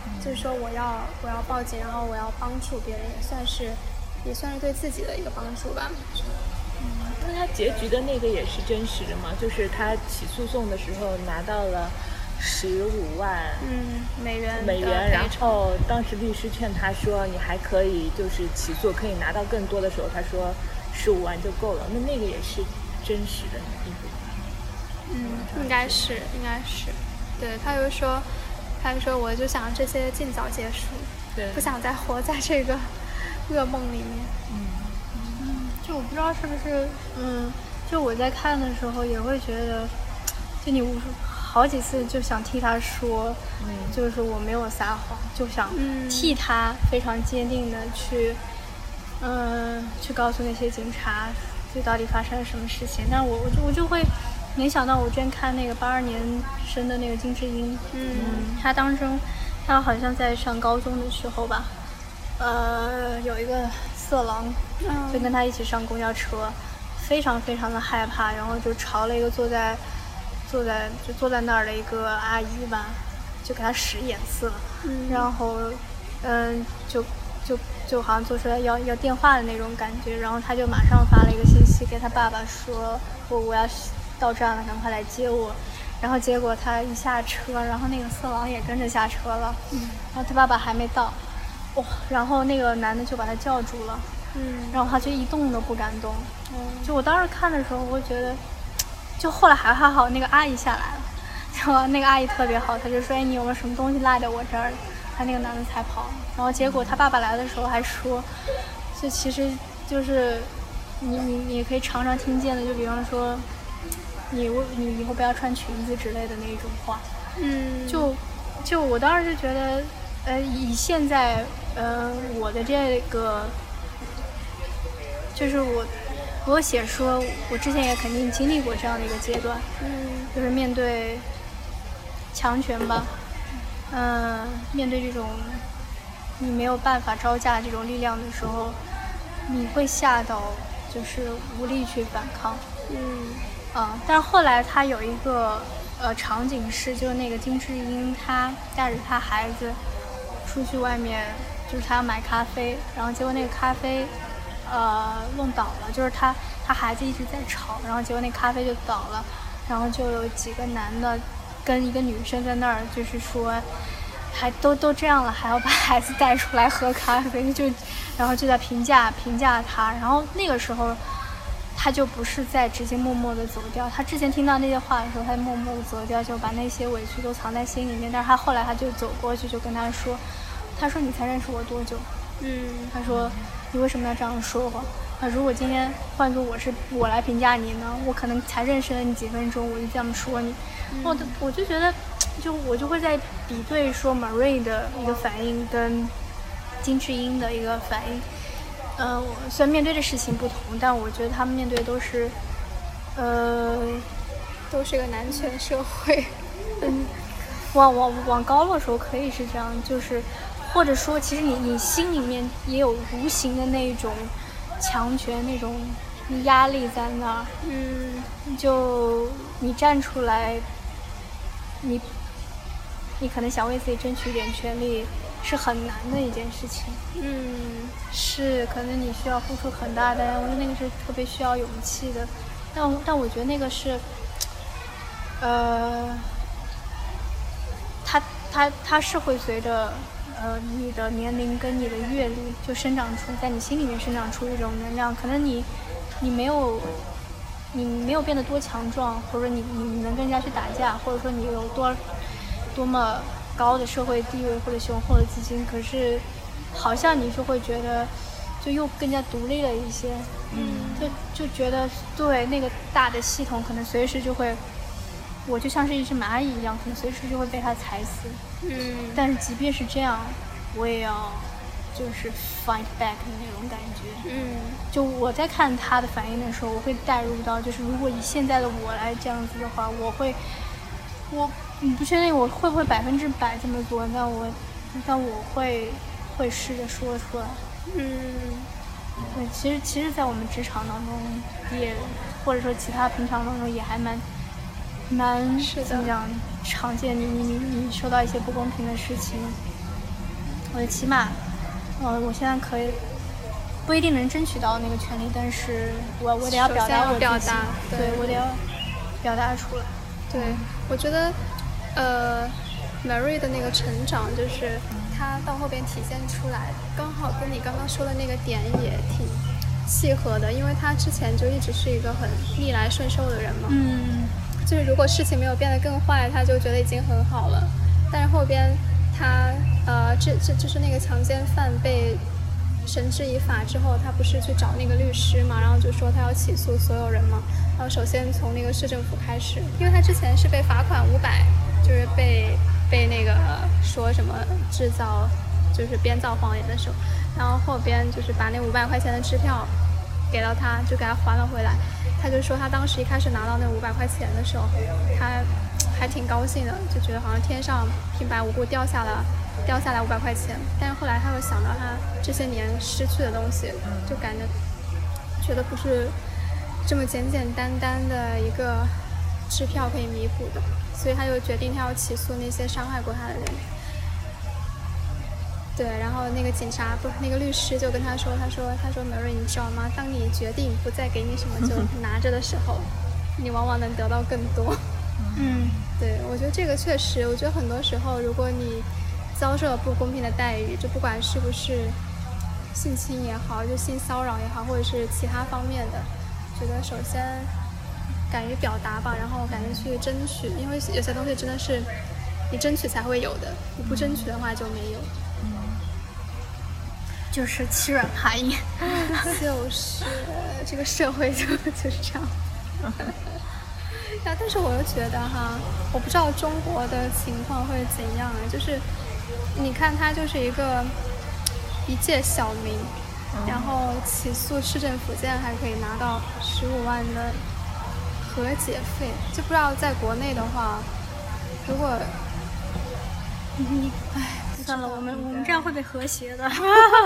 S1: 就是说我要我要报警，然后我要帮助别人，也算是也算是对自己的一个帮助吧。
S2: 那他结局的那个也是真实的吗？就是他起诉讼的时候拿到了十五万
S1: 嗯美元
S2: 美元，然后当时律师劝他说你还可以就是起诉可以拿到更多的时候，他说十五万就够了。那那个也是真实的一部分。
S1: 嗯，应该是应该是，对，他就说他就说我就想这些尽早结束，
S2: 对，
S1: 不想再活在这个噩梦里面。
S3: 嗯嗯，就我不知道是不是，嗯，就我在看的时候也会觉得，就你无数好几次就想替他说，嗯，就是我没有撒谎，就想替他非常坚定的去，嗯、呃，去告诉那些警察，就到底发生了什么事情。但是我我就我就会联想到我之前看那个八二年生的那个金智英，嗯，他当中他好像在上高中的时候吧，呃，有一个色狼就跟他一起上公交车，非常非常的害怕，然后就朝了一个坐在坐在就坐在那儿的一个阿姨吧，就给他使眼色，嗯、然后嗯就就就好像做出来要要电话的那种感觉，然后他就马上发了一个信息给他爸爸说我我要到站了，赶快来接我。然后结果他一下车，然后那个色狼也跟着下车了，嗯，然后他爸爸还没到，哇、哦，然后那个男的就把他叫住了，嗯，然后他就一动都不敢动，嗯，就我当时看的时候，我觉得，就后来还还好，那个阿姨下来了，然后那个阿姨特别好，她就说，哎，你有没有什么东西落在我这儿？他那个男的才跑了，然后结果他爸爸来的时候还说，就其实就是你你你可以常常听见的，就比方说。你你以后不要穿裙子之类的那种话，嗯，就就我当时就觉得，呃，以现在呃我的这个，就是我我写说，我之前也肯定经历过这样的一个阶段，嗯，就是面对强权吧，嗯、呃，面对这种你没有办法招架这种力量的时候，你会吓到，就是无力去反抗，嗯。嗯，但是后来他有一个呃场景是，就是那个金智英她带着她孩子出去外面，就是她要买咖啡，然后结果那个咖啡呃弄倒了，就是她她孩子一直在吵，然后结果那咖啡就倒了，然后就有几个男的跟一个女生在那儿就是说，还都都这样了，还要把孩子带出来喝咖啡，就然后就在评价评价他，然后那个时候。他就不是在直接默默的走掉，他之前听到那些话的时候，他默默的走掉，就把那些委屈都藏在心里面。但是他后来他就走过去，就跟他说，他说你才认识我多久？嗯，他说你为什么要这样说我？那如果今天换做我是我来评价你呢，我可能才认识了你几分钟，我就这样说你。嗯、我我就觉得，就我就会在比对说 Marie 的一个反应跟金智英的一个反应。呃，虽然面对的事情不同，但我觉得他们面对都是，呃，
S1: 都是个男权社会。
S3: 嗯，往往往高了说可以是这样，就是或者说，其实你你心里面也有无形的那种强权那种压力在那儿。嗯，就你站出来，你你可能想为自己争取一点权利。是很难的一件事情，嗯，是可能你需要付出很大的，我觉得那个是特别需要勇气的，但但我觉得那个是，呃，它它它是会随着呃你的年龄跟你的阅历就生长出在你心里面生长出一种能量，可能你你没有你没有变得多强壮，或者你你能跟人家去打架，或者说你有多多么。高的社会地位或者雄厚的资金，可是好像你就会觉得就又更加独立了一些，嗯，就就觉得对那个大的系统可能随时就会，我就像是一只蚂蚁一样，可能随时就会被它踩死，嗯，但是即便是这样，我也要就是 fight back 的那种感觉，嗯，就我在看他的反应的时候，我会带入到就是如果以现在的我来这样子的话，我会我。你不确定我会不会百分之百这么做，但我，但我会会试着说出来。嗯，对，其实其实，在我们职场当中也，或者说其他平常当中也还蛮蛮怎么讲常见。你你你你受到一些不公平的事情， 我的起码，呃，我现在可以不一定能争取到那个权利，但是我我得要表达我自己，
S1: 表达，
S3: 对, 对我得要表达出来。
S1: 对，我觉得，呃 ，Marie 的那个成长，就是她到后边体现出来，刚好跟你刚刚说的那个点也挺契合的，因为她之前就一直是一个很逆来顺受的人嘛。
S3: 嗯。
S1: 就是如果事情没有变得更坏，她就觉得已经很好了。但是后边她呃，这这就是那个强奸犯被绳之以法之后，他不是去找那个律师嘛，然后就说他要起诉所有人嘛。然后首先从那个市政府开始，因为他之前是被罚款五百，就是被被那个说什么制造就是编造谎言的时候，然后后边就是把那五百块钱的支票给到他，就给他还了回来。他就说他当时一开始拿到那五百块钱的时候，他还挺高兴的，就觉得好像天上平白无故掉下了掉下来五百块钱。但是后来他又想到他这些年失去的东西，就感觉觉得不是这么简简单单的一个支票可以弥补的，所以他就决定他要起诉那些伤害过他的人。对，然后那个警察不，那个律师就跟他说，他说，他说 Marie， 你知道吗？当你决定不再给你什么就拿着的时候，你往往能得到更多。
S3: 嗯，
S1: 对，我觉得这个确实，我觉得很多时候，如果你遭受了不公平的待遇，就不管是不是性侵也好，就性骚扰也好，或者是其他方面的，觉得首先敢于表达吧，然后敢于去争取，因为有些东西真的是你争取才会有的，你不争取的话就没有。
S3: 就是欺软怕硬，
S1: 就是这个社会就就是这样。呀，但是我又觉得哈，我不知道中国的情况会怎样啊。就是你看，他就是一个一介小民，嗯、然后起诉市政府，竟然还可以拿到十五万的和解费，就不知道在国内的话，如果
S3: 你唉。算了，我们我们这样会被和谐的。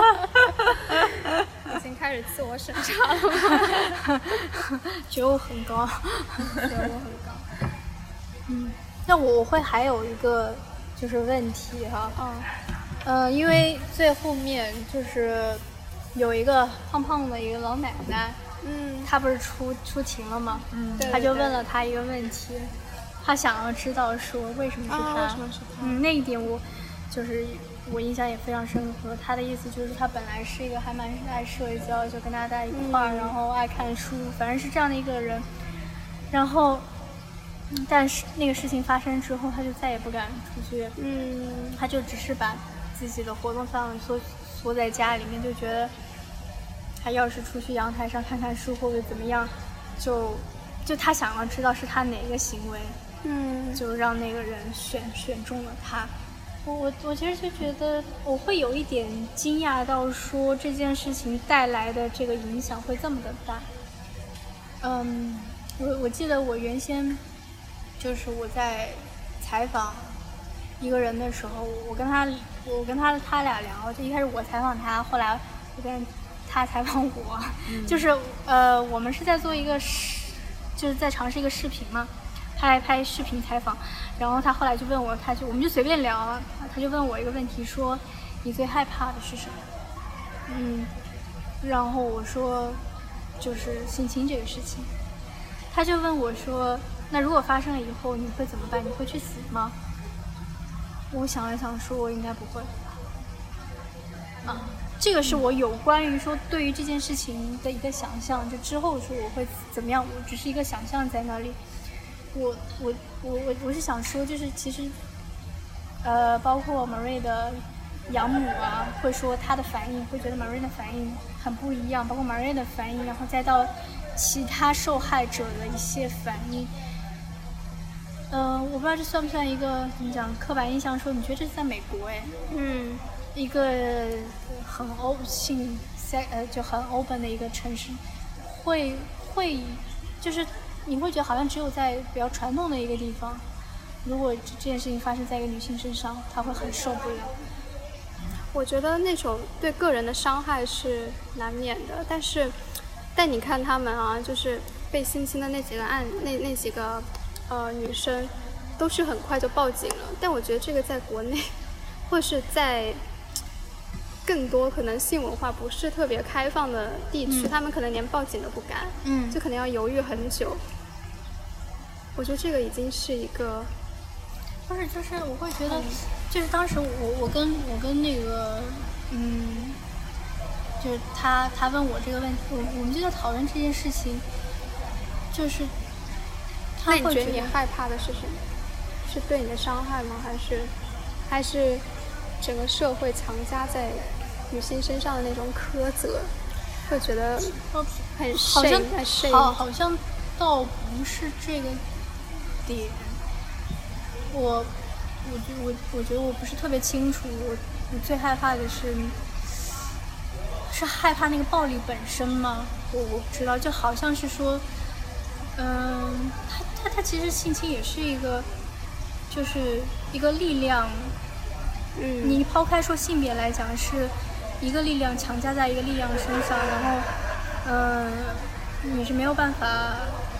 S1: 已经开始自我审查了，
S3: 觉悟很高，
S1: 觉悟很高。
S3: 嗯，那我会还有一个就是问题哈，嗯，呃，因为最后面就是有一个胖胖的一个老奶奶，
S1: 嗯，
S3: 她不是出出庭了吗？
S1: 嗯，
S3: 她就问了她一个问题，她想要知道说为什么是她，
S1: 啊、为什么是她？
S3: 嗯，那一点我。就是我印象也非常深刻，他的意思就是他本来是一个还蛮爱社交，就跟大家在一块儿、嗯，然后爱看书，反正是这样的一个人。然后，但是那个事情发生之后，他就再也不敢出去，
S1: 嗯，
S3: 他就只是把自己的活动范围缩缩在家里面，就觉得他要是出去阳台上看看书或者怎么样，就就他想要知道是他哪个行为，
S1: 嗯，
S3: 就让那个人选选中了他。我我我其实就觉得我会有一点惊讶到说这件事情带来的这个影响会这么的大。嗯，我我记得我原先就是我在采访一个人的时候，我跟他我跟他他俩聊，就一开始我采访他，后来我跟他采访我，嗯、就是呃我们是在做一个视，就是在尝试一个视频嘛。拍拍视频采访，然后他后来就问我，他就我们就随便聊，他就问我一个问题，说你最害怕的是什么？嗯，然后我说就是性侵这个事情。他就问我说，那如果发生了以后你会怎么办？你会去死吗？我想了想说，我应该不会。啊，这个是我有关于说对于这件事情的一个想象，就之后说我会怎么样，我只是一个想象在那里。我我我我我是想说，就是其实，呃，包括 Marie 的养母啊，会说她的反应，会觉得 Marie 的反应很不一样，包括 Marie 的反应，然后再到其他受害者的一些反应。嗯、呃，我不知道这算不算一个怎么讲刻板印象说，你觉得这是在美国哎，
S1: 嗯，
S3: 一个很 open 性呃就很 open 的一个城市，会会就是。你会觉得好像只有在比较传统的一个地方，如果这件事情发生在一个女性身上，她会很受不了。
S1: 我觉得那种对个人的伤害是难免的，但是，但你看他们啊，就是被性侵的那几个案，那那几个呃女生，都是很快就报警了。但我觉得这个在国内，或是在更多可能性文化不是特别开放的地区，嗯、他们可能连报警都不敢，
S3: 嗯，
S1: 就可能要犹豫很久。我觉得这个已经是一个，
S3: 不是，就是我会觉得，嗯、就是当时我我跟我跟那个，嗯，就是他他问我这个问题，我我们就在讨论这件事情，就是他会觉得，
S1: 那你觉得你害怕的是什么？是对你的伤害吗？还是还是整个社会强加在女性身上的那种苛责，会觉得很
S3: 好像
S1: 很
S3: 好好像倒不是这个点。我我觉我我觉得我不是特别清楚。我我最害怕的是是害怕那个暴力本身吗？我我不知道，就好像是说，嗯，他他他其实性侵也是一个，就是一个力量。
S1: 嗯，
S3: 你抛开说性别来讲，是一个力量强加在一个力量身上，然后，嗯、呃，你是没有办法。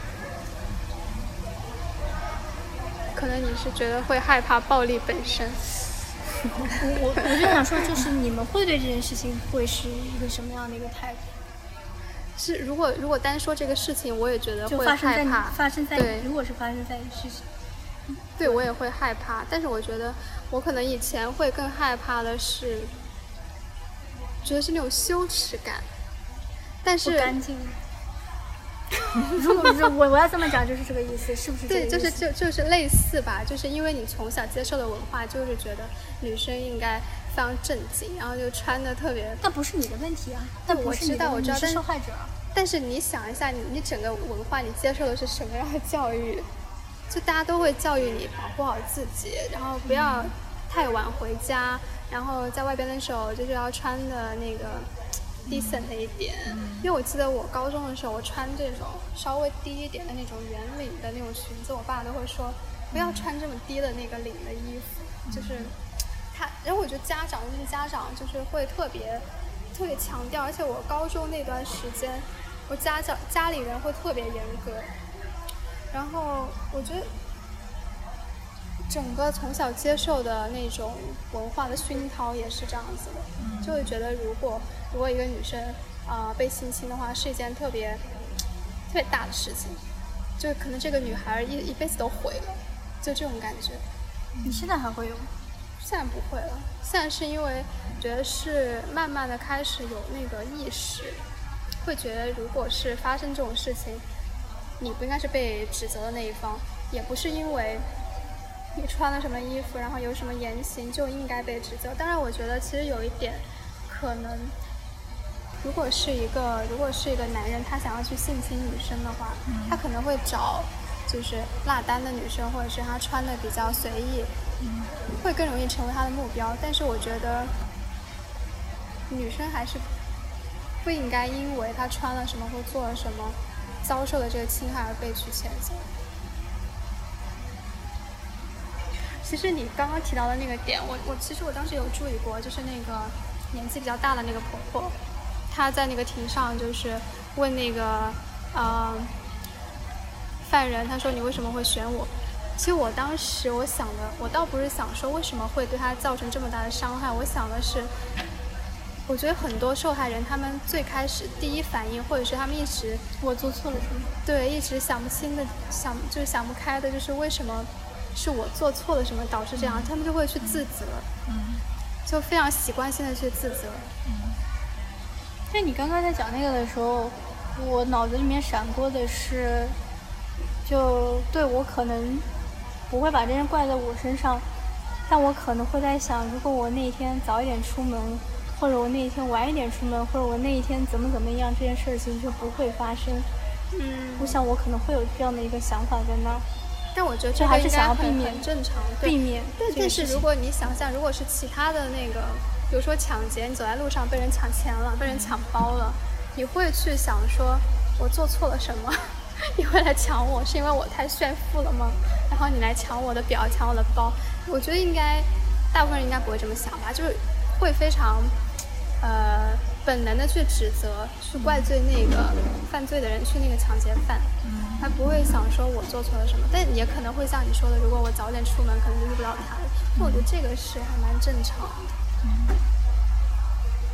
S1: 可能你是觉得会害怕暴力本身。
S3: 我我我就想说，就是你们会对这件事情会是一个什么样的一个态度？
S1: 是，如果如果单说这个事情，我也觉得会害怕。
S3: 发生在
S1: 对，
S3: 如果是发生在事情。
S1: 对，我也会害怕，但是我觉得我可能以前会更害怕的是，觉得是那种羞耻感，但是
S3: 不干净。如果是我我要这么讲，就是这个意思，是不是这个意思？
S1: 对，就是就就是类似吧，就是因为你从小接受的文化，就是觉得女生应该非常正经，然后就穿的特别。
S3: 但不是你的问题啊，但不是你的问题，
S1: 我知道，我知道，
S3: 你是受害者。
S1: 但是你想一下，你你整个文化，你接受的是什么样的教育？就大家都会教育你保护好自己，然后不要太晚回家，然后在外边的时候就是要穿的那个 decent 的一点。因为我记得我高中的时候，我穿这种稍微低一点的那种圆领的那种裙子，我爸都会说不要穿这么低的那个领的衣服，就是他。然后我觉得家长就是家长就是会特别特别强调，而且我高中那段时间，我家长家里人会特别严格。然后我觉得整个从小接受的那种文化的熏陶也是这样子的，就会觉得如果如果一个女生啊、呃、被性侵的话，是一件特别特别大的事情，就可能这个女孩一一辈子都毁了，就这种感觉。
S3: 你现在还会有吗？
S1: 现在不会了，现在是因为觉得是慢慢的开始有那个意识，会觉得如果是发生这种事情，你不应该是被指责的那一方，也不是因为你穿了什么衣服，然后有什么言行就应该被指责。当然我觉得其实有一点可能，如果是一个如果是一个男人他想要去性侵女生的话，嗯、他可能会找就是落单的女生，或者是他穿的比较随意，嗯、会更容易成为他的目标。但是我觉得女生还是不应该因为她穿了什么或做了什么遭受的这个侵害而被去谴责。其实你刚刚提到的那个点，我我其实我当时有注意过，就是那个年纪比较大的那个婆婆，她在那个庭上就是问那个呃犯人，她说你为什么会选我？其实我当时我想的，我倒不是想说为什么会对她造成这么大的伤害，我想的是，我觉得很多受害人他们最开始第一反应，或者是他们一直
S3: 我做错了什么？
S1: 对，一直想不清的，想就是想不开的，就是为什么是我做错了什么导致这样，嗯、他们就会去自责，
S3: 嗯，
S1: 就非常习惯性的去自责。
S3: 嗯，就你刚刚在讲那个的时候，我脑子里面闪过的是，就对我可能不会把这件怪在我身上，但我可能会在想，如果我那一天早一点出门，或者我那一天晚一点出门，或者我那一天怎么怎么样，这件事情就不会发生。
S1: 嗯，
S3: 我想我可能会有这样的一个想法在那儿，
S1: 但我觉得
S3: 这还是想要
S1: 避
S3: 免
S1: 正常，
S3: 避免。
S1: 但但是如果你想象，如果是其他的那个，比如说抢劫，你走在路上被人抢钱了，被人抢包了，你会去想说，我做错了什么？你会来抢我，是因为我太炫富了吗？然后你来抢我的表，抢我的包？我觉得应该大部分人应该不会这么想吧，就是会非常呃本能的去指责，去怪罪那个犯罪的人，去那个抢劫犯，还不会想说我做错了什么。但也可能会像你说的，如果我早点出门，可能就遇不到他了。我觉得这个是还蛮正常的。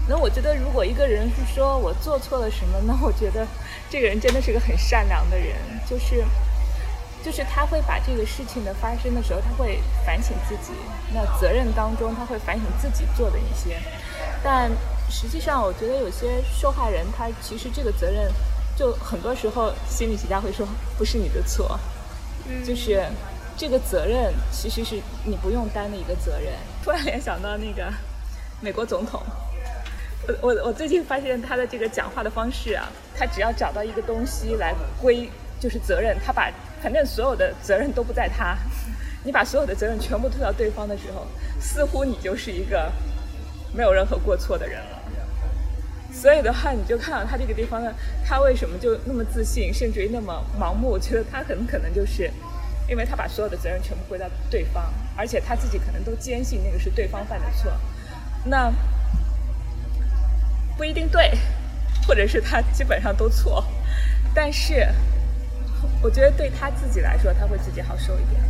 S2: 那我觉得如果一个人是说我做错了什么，那我觉得这个人真的是个很善良的人，就是就是他会把这个事情的发生的时候，他会反省自己，那责任当中他会反省自己做的一些，但实际上我觉得有些受害人他其实这个责任就很多时候心理学家会说不是你的错，嗯、就是这个责任其实是你不用担的一个责任。突然联想到那个美国总统，我我我最近发现他的这个讲话的方式啊，他只要找到一个东西来归就是责任，他把反正所有的责任都不在他，你把所有的责任全部推到对方的时候，似乎你就是一个没有任何过错的人了。所以的话，你就看到他这个地方呢，他为什么就那么自信，甚至于那么盲目？我觉得他很可能就是因为他把所有的责任全部归到对方，而且他自己可能都坚信那个是对方犯的错，那不一定对，或者是他基本上都错，但是我觉得对他自己来说，他会自己好受一点。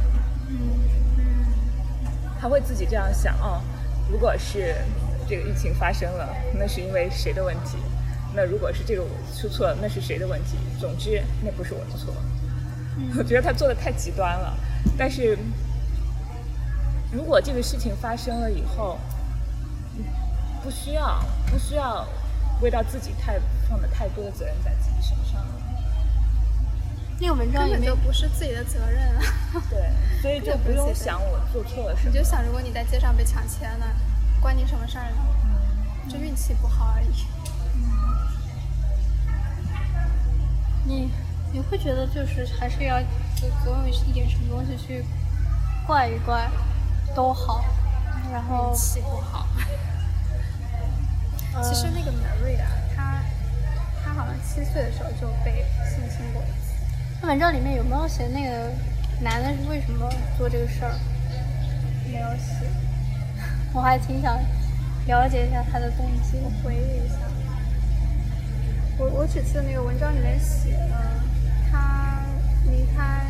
S2: 他会自己这样想哦，如果是这个疫情发生了，那是因为谁的问题？那如果是这个我出错了，那是谁的问题？总之，那不是我的错。嗯、我觉得他做的太极端了。但是，如果这个事情发生了以后，不需要不需要为到自己太放的太多的责任在自己身上。
S3: 那个文章
S1: 根本就不是自己的责任啊。
S2: 对，所以就不用想我做错了什么。
S1: 你就想，如果你在街上被抢钱了，关你什么事儿呢？嗯、就运气不好而已。
S3: 嗯、你你会觉得就是还是要就总有一点什么东西去怪一怪都好，然后
S1: 运气不好。呃、其实那个 Marie 啊，她她好像七岁的时候就被性侵过一次。
S3: 那文章里面有没有写那个男的是为什么做这个事儿？
S1: 没有写。
S3: 我还挺想了解一下他的动机，
S1: 回忆一下。我我只记得那个文章里面写了，他离开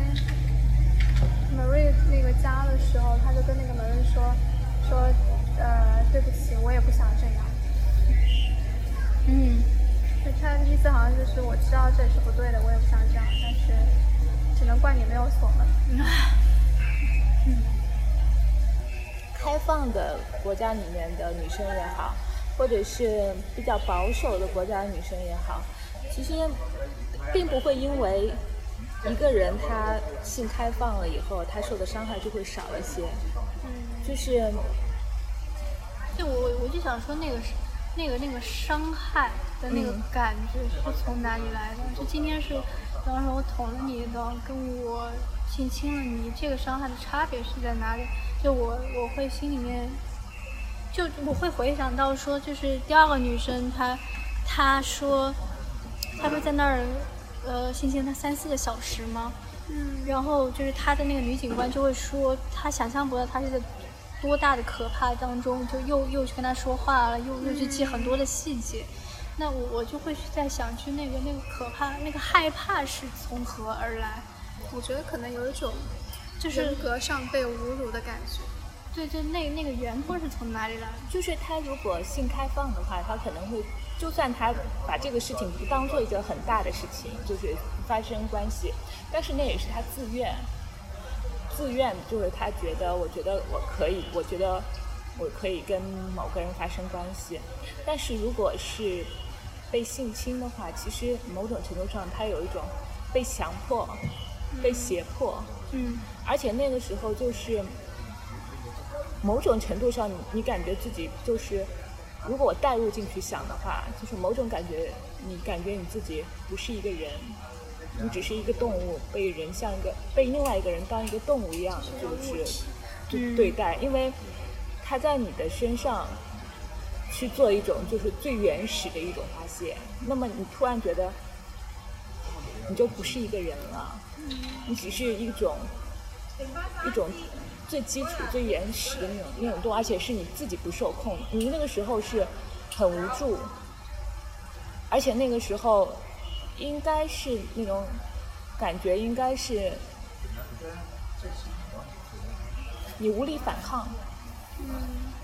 S1: Marie 那个家的时候，他就跟那个 Marie 说说呃对不起，我也不想这样。
S3: 嗯。
S1: 他的意思好像就是我知道这是不对的，我也不想这样，但是只能怪你没有锁门。
S2: 嗯，开放的国家里面的女生也好，或者是比较保守的国家的女生也好，其实并不会因为一个人他性开放了以后，他受的伤害就会少一些。嗯，就是，
S3: 就我我就想说那个是。那个那个伤害的那个感觉是从哪里来的？嗯、就今天是，比方说我捅了你一刀，跟我性侵了你，这个伤害的差别是在哪里？就我我会心里面，就我会回想到说，就是第二个女生她她说，她不是在那儿呃性侵她三四个小时吗？嗯，然后就是她的那个女警官就会说，她想象不到她是在多大的可怕当中，就又又去跟他说话了，又又去记很多的细节。那我我就会在想，去那个那个可怕、那个害怕是从何而来？
S1: 我觉得可能有一种就是人格上被侮辱的感觉。
S3: 对对，那那个源头是从哪里来的？
S2: 就是他如果性开放的话，他可能会，就算他把这个事情不当做一个很大的事情，就是发生关系，但是那也是他自愿。自愿就是他觉得，我觉得我可以，我觉得我可以跟某个人发生关系。但是如果是被性侵的话，其实某种程度上他有一种被强迫、被胁迫，
S3: 嗯，
S2: 而且那个时候就是某种程度上你，你感觉自己就是，如果我带入进去想的话，就是某种感觉，你感觉你自己不是一个人。你只是一个动物，被人像一个被另外一个人当一个动物一样，就是就对待，因为他在你的身上去做一种就是最原始的一种发泄，那么你突然觉得你就不是一个人了，你只是一种一种最基础最原始的那种那种动物，而且是你自己不受控，你那个时候是很无助，而且那个时候应该是那种感觉，应该是你无力反抗，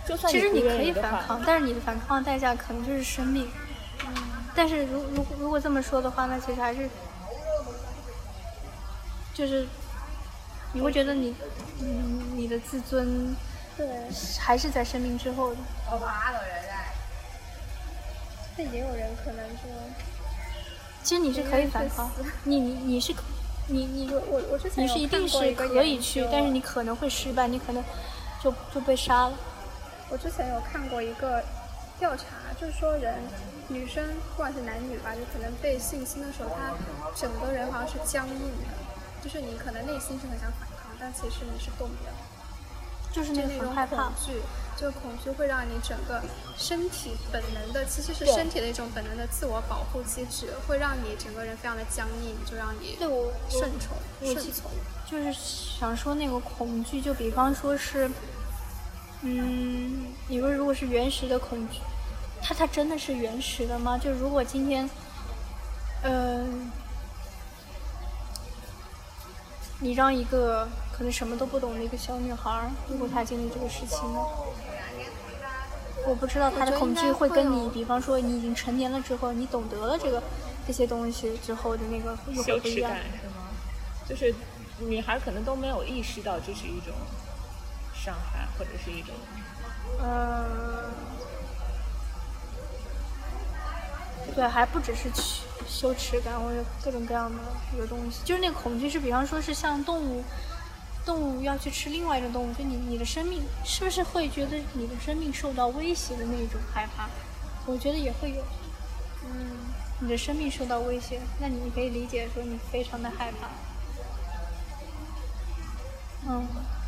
S2: 就算
S3: 其实你可以
S2: 不愿意的话
S3: 反抗，但是你的反抗的代价可能就是生命。嗯，但是如如果如果这么说的话，那其实还是就是你会觉得你嗯你的自尊
S1: 对，
S3: 还是在生命之后的。
S1: 但也有人可能说，
S3: 其实你是可以反抗，你你你是你你
S1: 我我我之前
S3: 你是一定是可以去，但是你可能会失败，你可能就就被杀了。
S1: 我之前有看过一个调查，就是说人女生不管是男女吧，就可能被性侵的时候，她整个人好像是僵硬的，就是你可能内心是很想反抗，但其实你是动不了，
S3: 就是
S1: 就那种
S3: 那种害怕
S1: 恐。惧，这个恐惧会让你整个身体本能的，其实是
S2: 对
S1: 身体的一种本能的自我保护机制，会让你整个人非常的僵硬，就让你
S3: 对我
S1: 顺从
S3: 我
S1: 顺从。
S3: 就是想说那个恐惧，就比方说是，嗯，你说如果是原始的恐惧，它它真的是原始的吗？就如果今天，呃，你让一个可能什么都不懂的一个小女孩，如果她经历这个事情呢，我不知道她的恐惧会跟你，比方说你已经成年了之后，你懂得了这个这些东西之后的那个又会
S2: 羞
S3: 不一样
S2: 耻感。是吗？就是女孩可能都没有意识到这是一种伤害，或者是一种
S3: 呃，对，还不只是羞羞耻感，或者各种各样的一个东西。就是那个恐惧是，比方说是像动物，动物要去吃另外一种动物，就你你的生命是不是会觉得你的生命受到威胁的那种害怕？我觉得也会有。嗯，你的生命受到威胁，那你可以理解说你非常的害怕。嗯。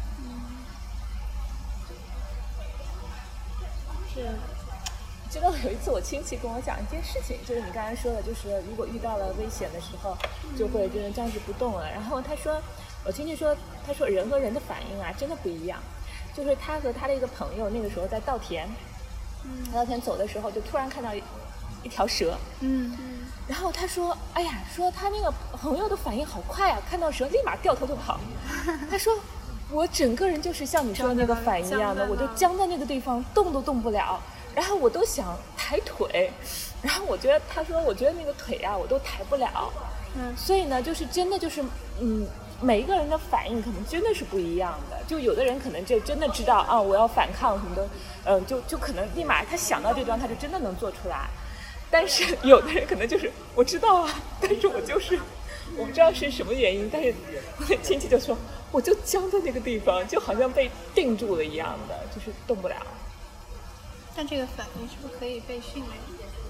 S2: 是。记得有一次我亲戚跟我讲一件事情，就是你刚才说的，就是如果遇到了危险的时候，就会真的站直不动了。然后他说，我亲戚说，他说人和人的反应啊，真的不一样。就是他和他的一个朋友那个时候在稻田，嗯，稻田走的时候，就突然看到一一条蛇，
S3: 嗯，
S2: 然后他说，哎呀，说他那个朋友的反应好快啊，看到蛇立马掉头就跑。他说。我整个人就是像你说的那个反应一样的，我就僵在那个地方，动都动不了。然后我都想抬腿，然后我觉得他说，我觉得那个腿啊，我都抬不了。嗯，所以呢，就是真的就是，嗯，每一个人的反应可能真的是不一样的。就有的人可能就真的知道啊，我要反抗什么的，嗯、呃，就就可能立马他想到这段，他就真的能做出来。但是有的人可能就是我知道啊，但是我就是我不知道是什么原因，但是我的亲戚就说。我就僵在那个地方，就好像被定住了一样的，就是动不了。
S3: 但这个反应是不是可以被训练？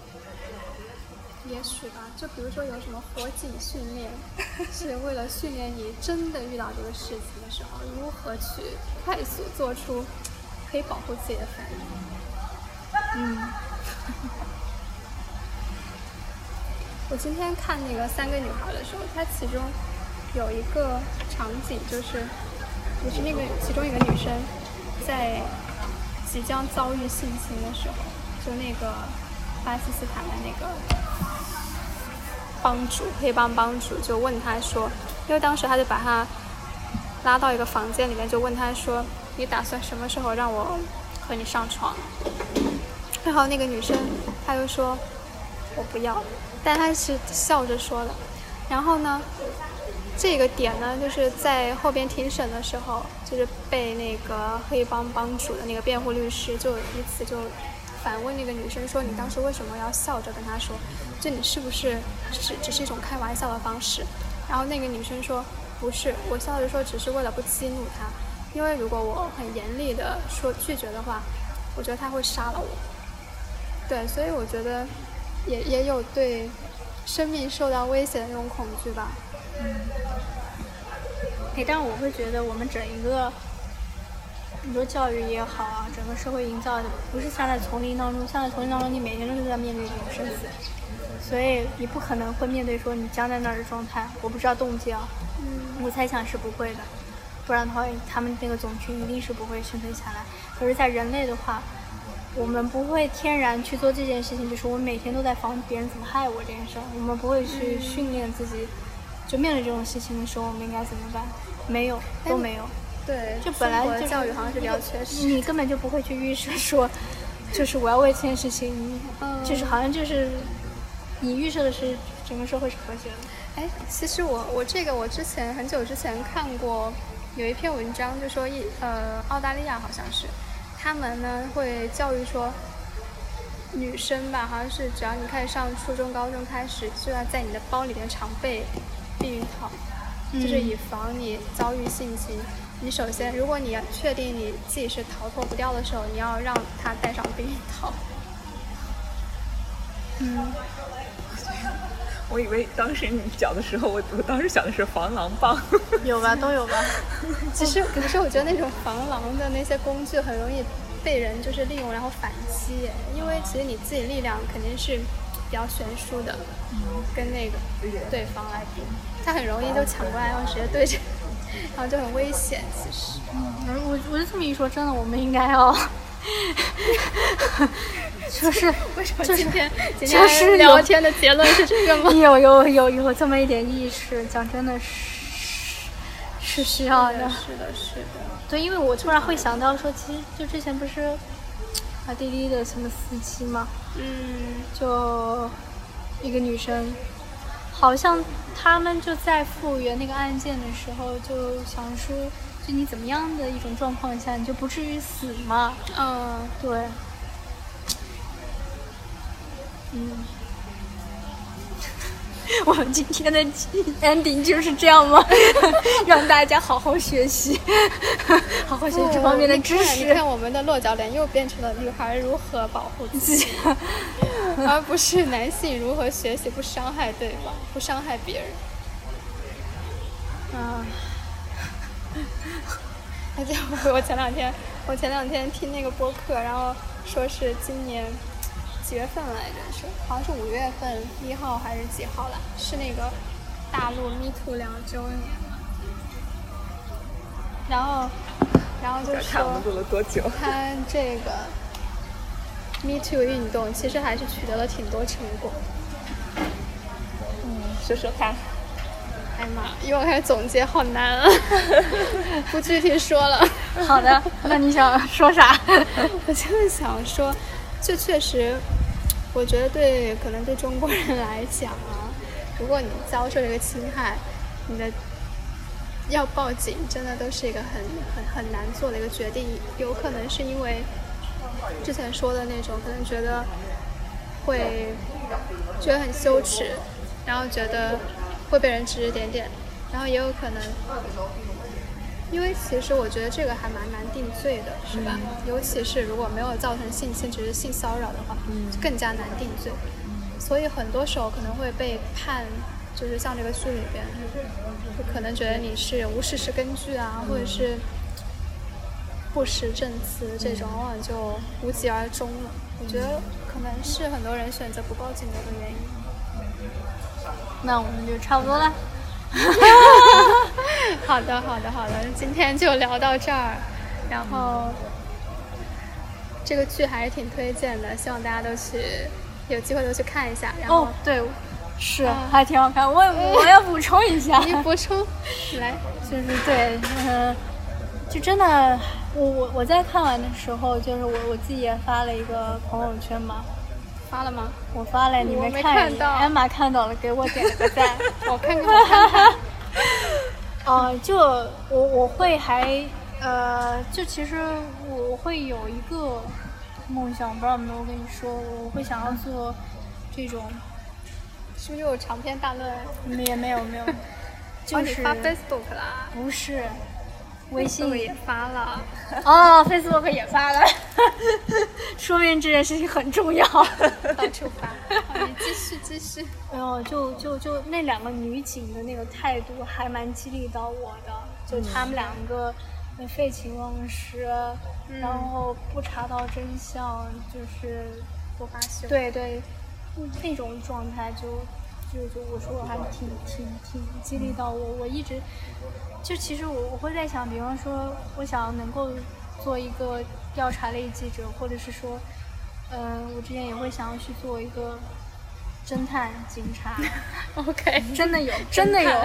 S1: 也许吧，就比如说有什么火警训练，是为了训练你真的遇到这个事情的时候，如何去快速做出可以保护自己的反应。嗯。我今天看那个三个女孩的时候，它其中。有一个场景，就是也是那个其中一个女生在即将遭遇性侵的时候，就那个巴基斯坦的那个帮主黑帮帮主就问她说，因为当时他就把她拉到一个房间里面，就问她说，你打算什么时候让我和你上床？然后那个女生她就说我不要，但她是笑着说的。然后呢这个点呢，就是在后边庭审的时候，就是被那个黑帮帮主的那个辩护律师就以此就反问那个女生说，你当时为什么要笑着跟他说，就你是不是只只是一种开玩笑的方式？然后那个女生说不是，我笑着说只是为了不激怒他，因为如果我很严厉的说拒绝的话，我觉得他会杀了我。对，所以我觉得也也有对生命受到威胁的那种恐惧吧。
S3: 嗯，哎，但我会觉得我们整一个，你说教育也好啊，整个社会营造的不是像在丛林当中，像在丛林当中，你每天都是在面对这种生死，所以你不可能会面对说你僵在那儿的状态。我不知道动机啊，嗯，我猜想是不会的，不然的话，他们那个种群一定是不会生存下来。可是，在人类的话，我们不会天然去做这件事情，就是我们每天都在防别人怎么害我这件事儿，我们不会去训练自己。就面对这种事情的时候，我们应该怎么办？没有，都没有。
S1: 对，
S3: 就本来就是
S1: 教育好像是比较缺失，
S3: 你根本就不会去预设说，就是我要为这件事情，
S1: 嗯、
S3: 就是好像就是你预设的是整个社会是和谐的。
S1: 哎，其实我我这个我之前很久之前看过有一篇文章，就说一呃澳大利亚好像是，他们呢会教育说女生吧，好像是只要你开始上初中高中开始，就要在你的包里面常备避孕套，嗯、就是以防你遭遇性侵。你首先，如果你确定你自己是逃脱不掉的时候，你要让他带上避孕套。
S3: 嗯。
S2: 我以为当时你讲的时候，我我当时想的是防狼棒，
S3: 有吧，都有吧。
S1: 其实，可是我觉得那种防狼的那些工具很容易被人就是利用，然后反击，因为其实你自己力量肯定是比较悬殊的，嗯、跟那个对方来比，他很容易就抢过来，然后直接对着，然后就很危险。其实，
S3: 嗯，我我就这么一说，真的，我们应该要。就是
S1: 为什么
S3: 就是
S1: 今天今天聊天的结论是这个吗？
S3: 有有有有这么一点意识，讲真的是是需要的。
S1: 是的，是的。
S3: 对，因为我突然会想到说，其实就之前不是啊滴滴的什么司机嘛，
S1: 嗯，
S3: 就一个女生，好像他们就在复原那个案件的时候，就想说，就你怎么样的一种状况下，你就不至于死嘛。
S1: 嗯，
S3: 对。嗯，我们今天的 ending 就是这样吗？让大家好好学习，好好学习这方面的知识。
S1: 你看，你看我们的落脚点又变成了女孩如何保护自己，而不是男性如何学习不伤害对方，不伤害别人。啊，而且我我前两天我前两天听那个播客，然后说是今年。几月份来着？是好像是五月份一号还是几号了？是那个大陆 Me Too 两周年嘛。然后，然后就说
S2: 看我们录了多久？
S1: 他这个 Me Too 运动其实还是取得了挺多成果。
S2: 嗯，说说看。
S1: 哎妈，又要开始总结，好难啊！不具体说了。
S3: 好的，那你想说啥？
S1: 我就是想说，就确实。我觉得对，可能对中国人来讲啊，如果你遭受这个侵害，你的要报警，真的都是一个很很很难做的一个决定。有可能是因为之前说的那种，可能觉得会觉得很羞耻，然后觉得会被人指指点点，然后也有可能。因为其实我觉得这个还蛮难定罪的，是吧？嗯、尤其是如果没有造成性侵，只是性骚扰的话，嗯、更加难定罪。嗯、所以很多时候可能会被判，就是像这个剧里边，就可能觉得你是无事实根据啊，嗯、或者是不实证词这种，往往就无疾而终了。我觉得可能是很多人选择不报警的一个原因。
S3: 那我们就差不多了。
S1: 好的好的好的，今天就聊到这儿，然后这个剧还是挺推荐的，希望大家都去有机会都去看一下。然后
S3: 哦，对，是、嗯、还挺好看。我我要补充一下，
S1: 你补充来，
S3: 就是对，嗯，就真的，我我我在看完的时候，就是我我自己也发了一个朋友圈嘛。
S1: 发了吗？
S3: 我发了，你
S1: 没
S3: 看
S1: 看到。
S3: 艾玛看到了，给我点了个赞。
S1: 我看看，我看看。
S3: 呃，就我我会还呃，就其实我会有一个梦想，不知道有没有跟你说，我会想要做这种。
S1: 是不是又有长篇大论？
S3: 也没有没有，就是
S1: 哦、发 Facebook 啦？
S3: 不是。微信
S1: 也发了
S3: 哦 ，Facebook 也发了，说明这件事情很重要。
S1: 到处发，好，你继续继续。
S3: 哎呦，就就就那两个女警的那个态度还蛮激励到我的，就她们两个废寝忘食，嗯、然后不查到真相，就是
S1: 不罢休。
S3: 对对，那种状态就就就我说我还挺挺挺激励到我，我一直。就其实我我会在想，比方说，我想能够做一个调查类记者，或者是说，呃，我之前也会想要去做一个侦探警察。
S1: OK，
S3: 真的有，真的有，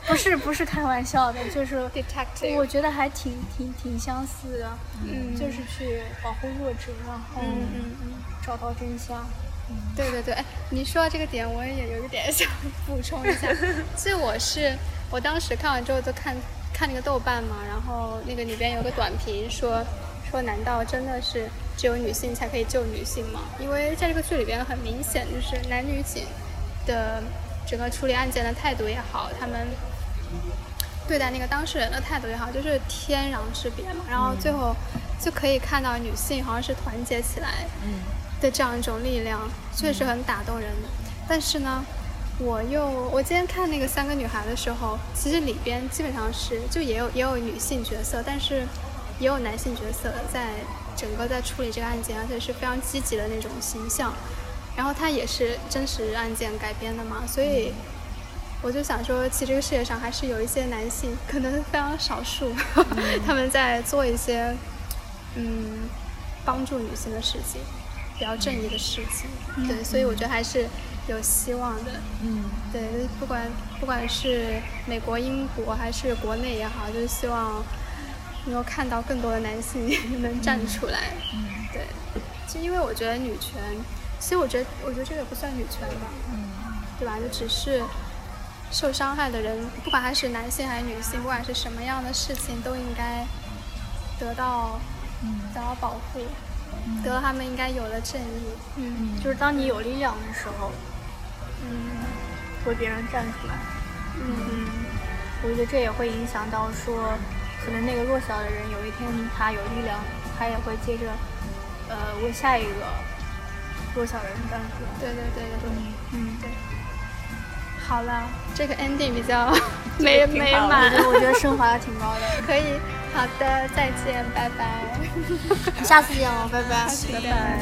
S3: 不是不是开玩笑的，就是
S1: detective，
S3: 我觉得还挺挺挺相似的，
S1: 嗯，
S3: 就是去保护弱者，然后
S1: 嗯嗯嗯
S3: 找到真相。
S1: 对对对，哎，你说到这个点，我也有一点想补充一下。就我是我当时看完之后就看看那个豆瓣嘛，然后那个里边有个短评说说，难道真的是只有女性才可以救女性吗？因为在这个剧里边很明显，就是男女警的整个处理案件的态度也好，他们对待那个当事人的态度也好，就是天壤之别嘛。然后最后就可以看到女性好像是团结起来的这样一种力量，确实很打动人的。但是呢，我又我今天看那个三个女孩的时候，其实里边基本上是就也有也有女性角色，但是也有男性角色在整个在处理这个案件，而且是非常积极的那种形象。然后它也是真实案件改编的嘛，所以我就想说，其实这个世界上还是有一些男性，可能非常少数，嗯、他们在做一些嗯帮助女性的事情，比较正义的事情。嗯、对，所以我觉得还是有希望的。嗯，对，不管不管是美国、英国还是国内也好，就是希望能够看到更多的男性能站出来。嗯，对，就因为我觉得女权。其实我觉得，我觉得这个也不算女权吧，嗯，对吧？就只是受伤害的人，不管他是男性还是女性，不管是什么样的事情，都应该得到，嗯，得到保护，嗯、得到他们应该有的正义。
S3: 嗯，就是当你有力量的时候，嗯，为别人站出来。嗯，嗯我觉得这也会影响到说，可能那个弱小的人有一天他有力量，他也会接着，呃，为下一个。多少人站出来？
S1: 对对对对对，嗯对。好了，这个 ending 比较美美满，
S3: 我觉得升华的挺高的。
S1: 可以，好的，再见，拜拜。
S3: 下次见哦，拜拜，
S1: 拜拜。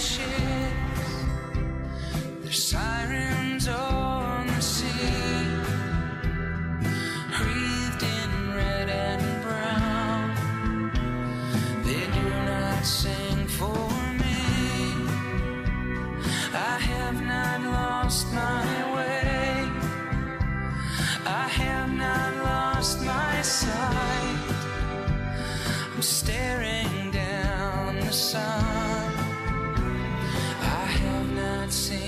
S9: I have not lost my way. I have not lost my sight. I'm staring down the sun. I have not seen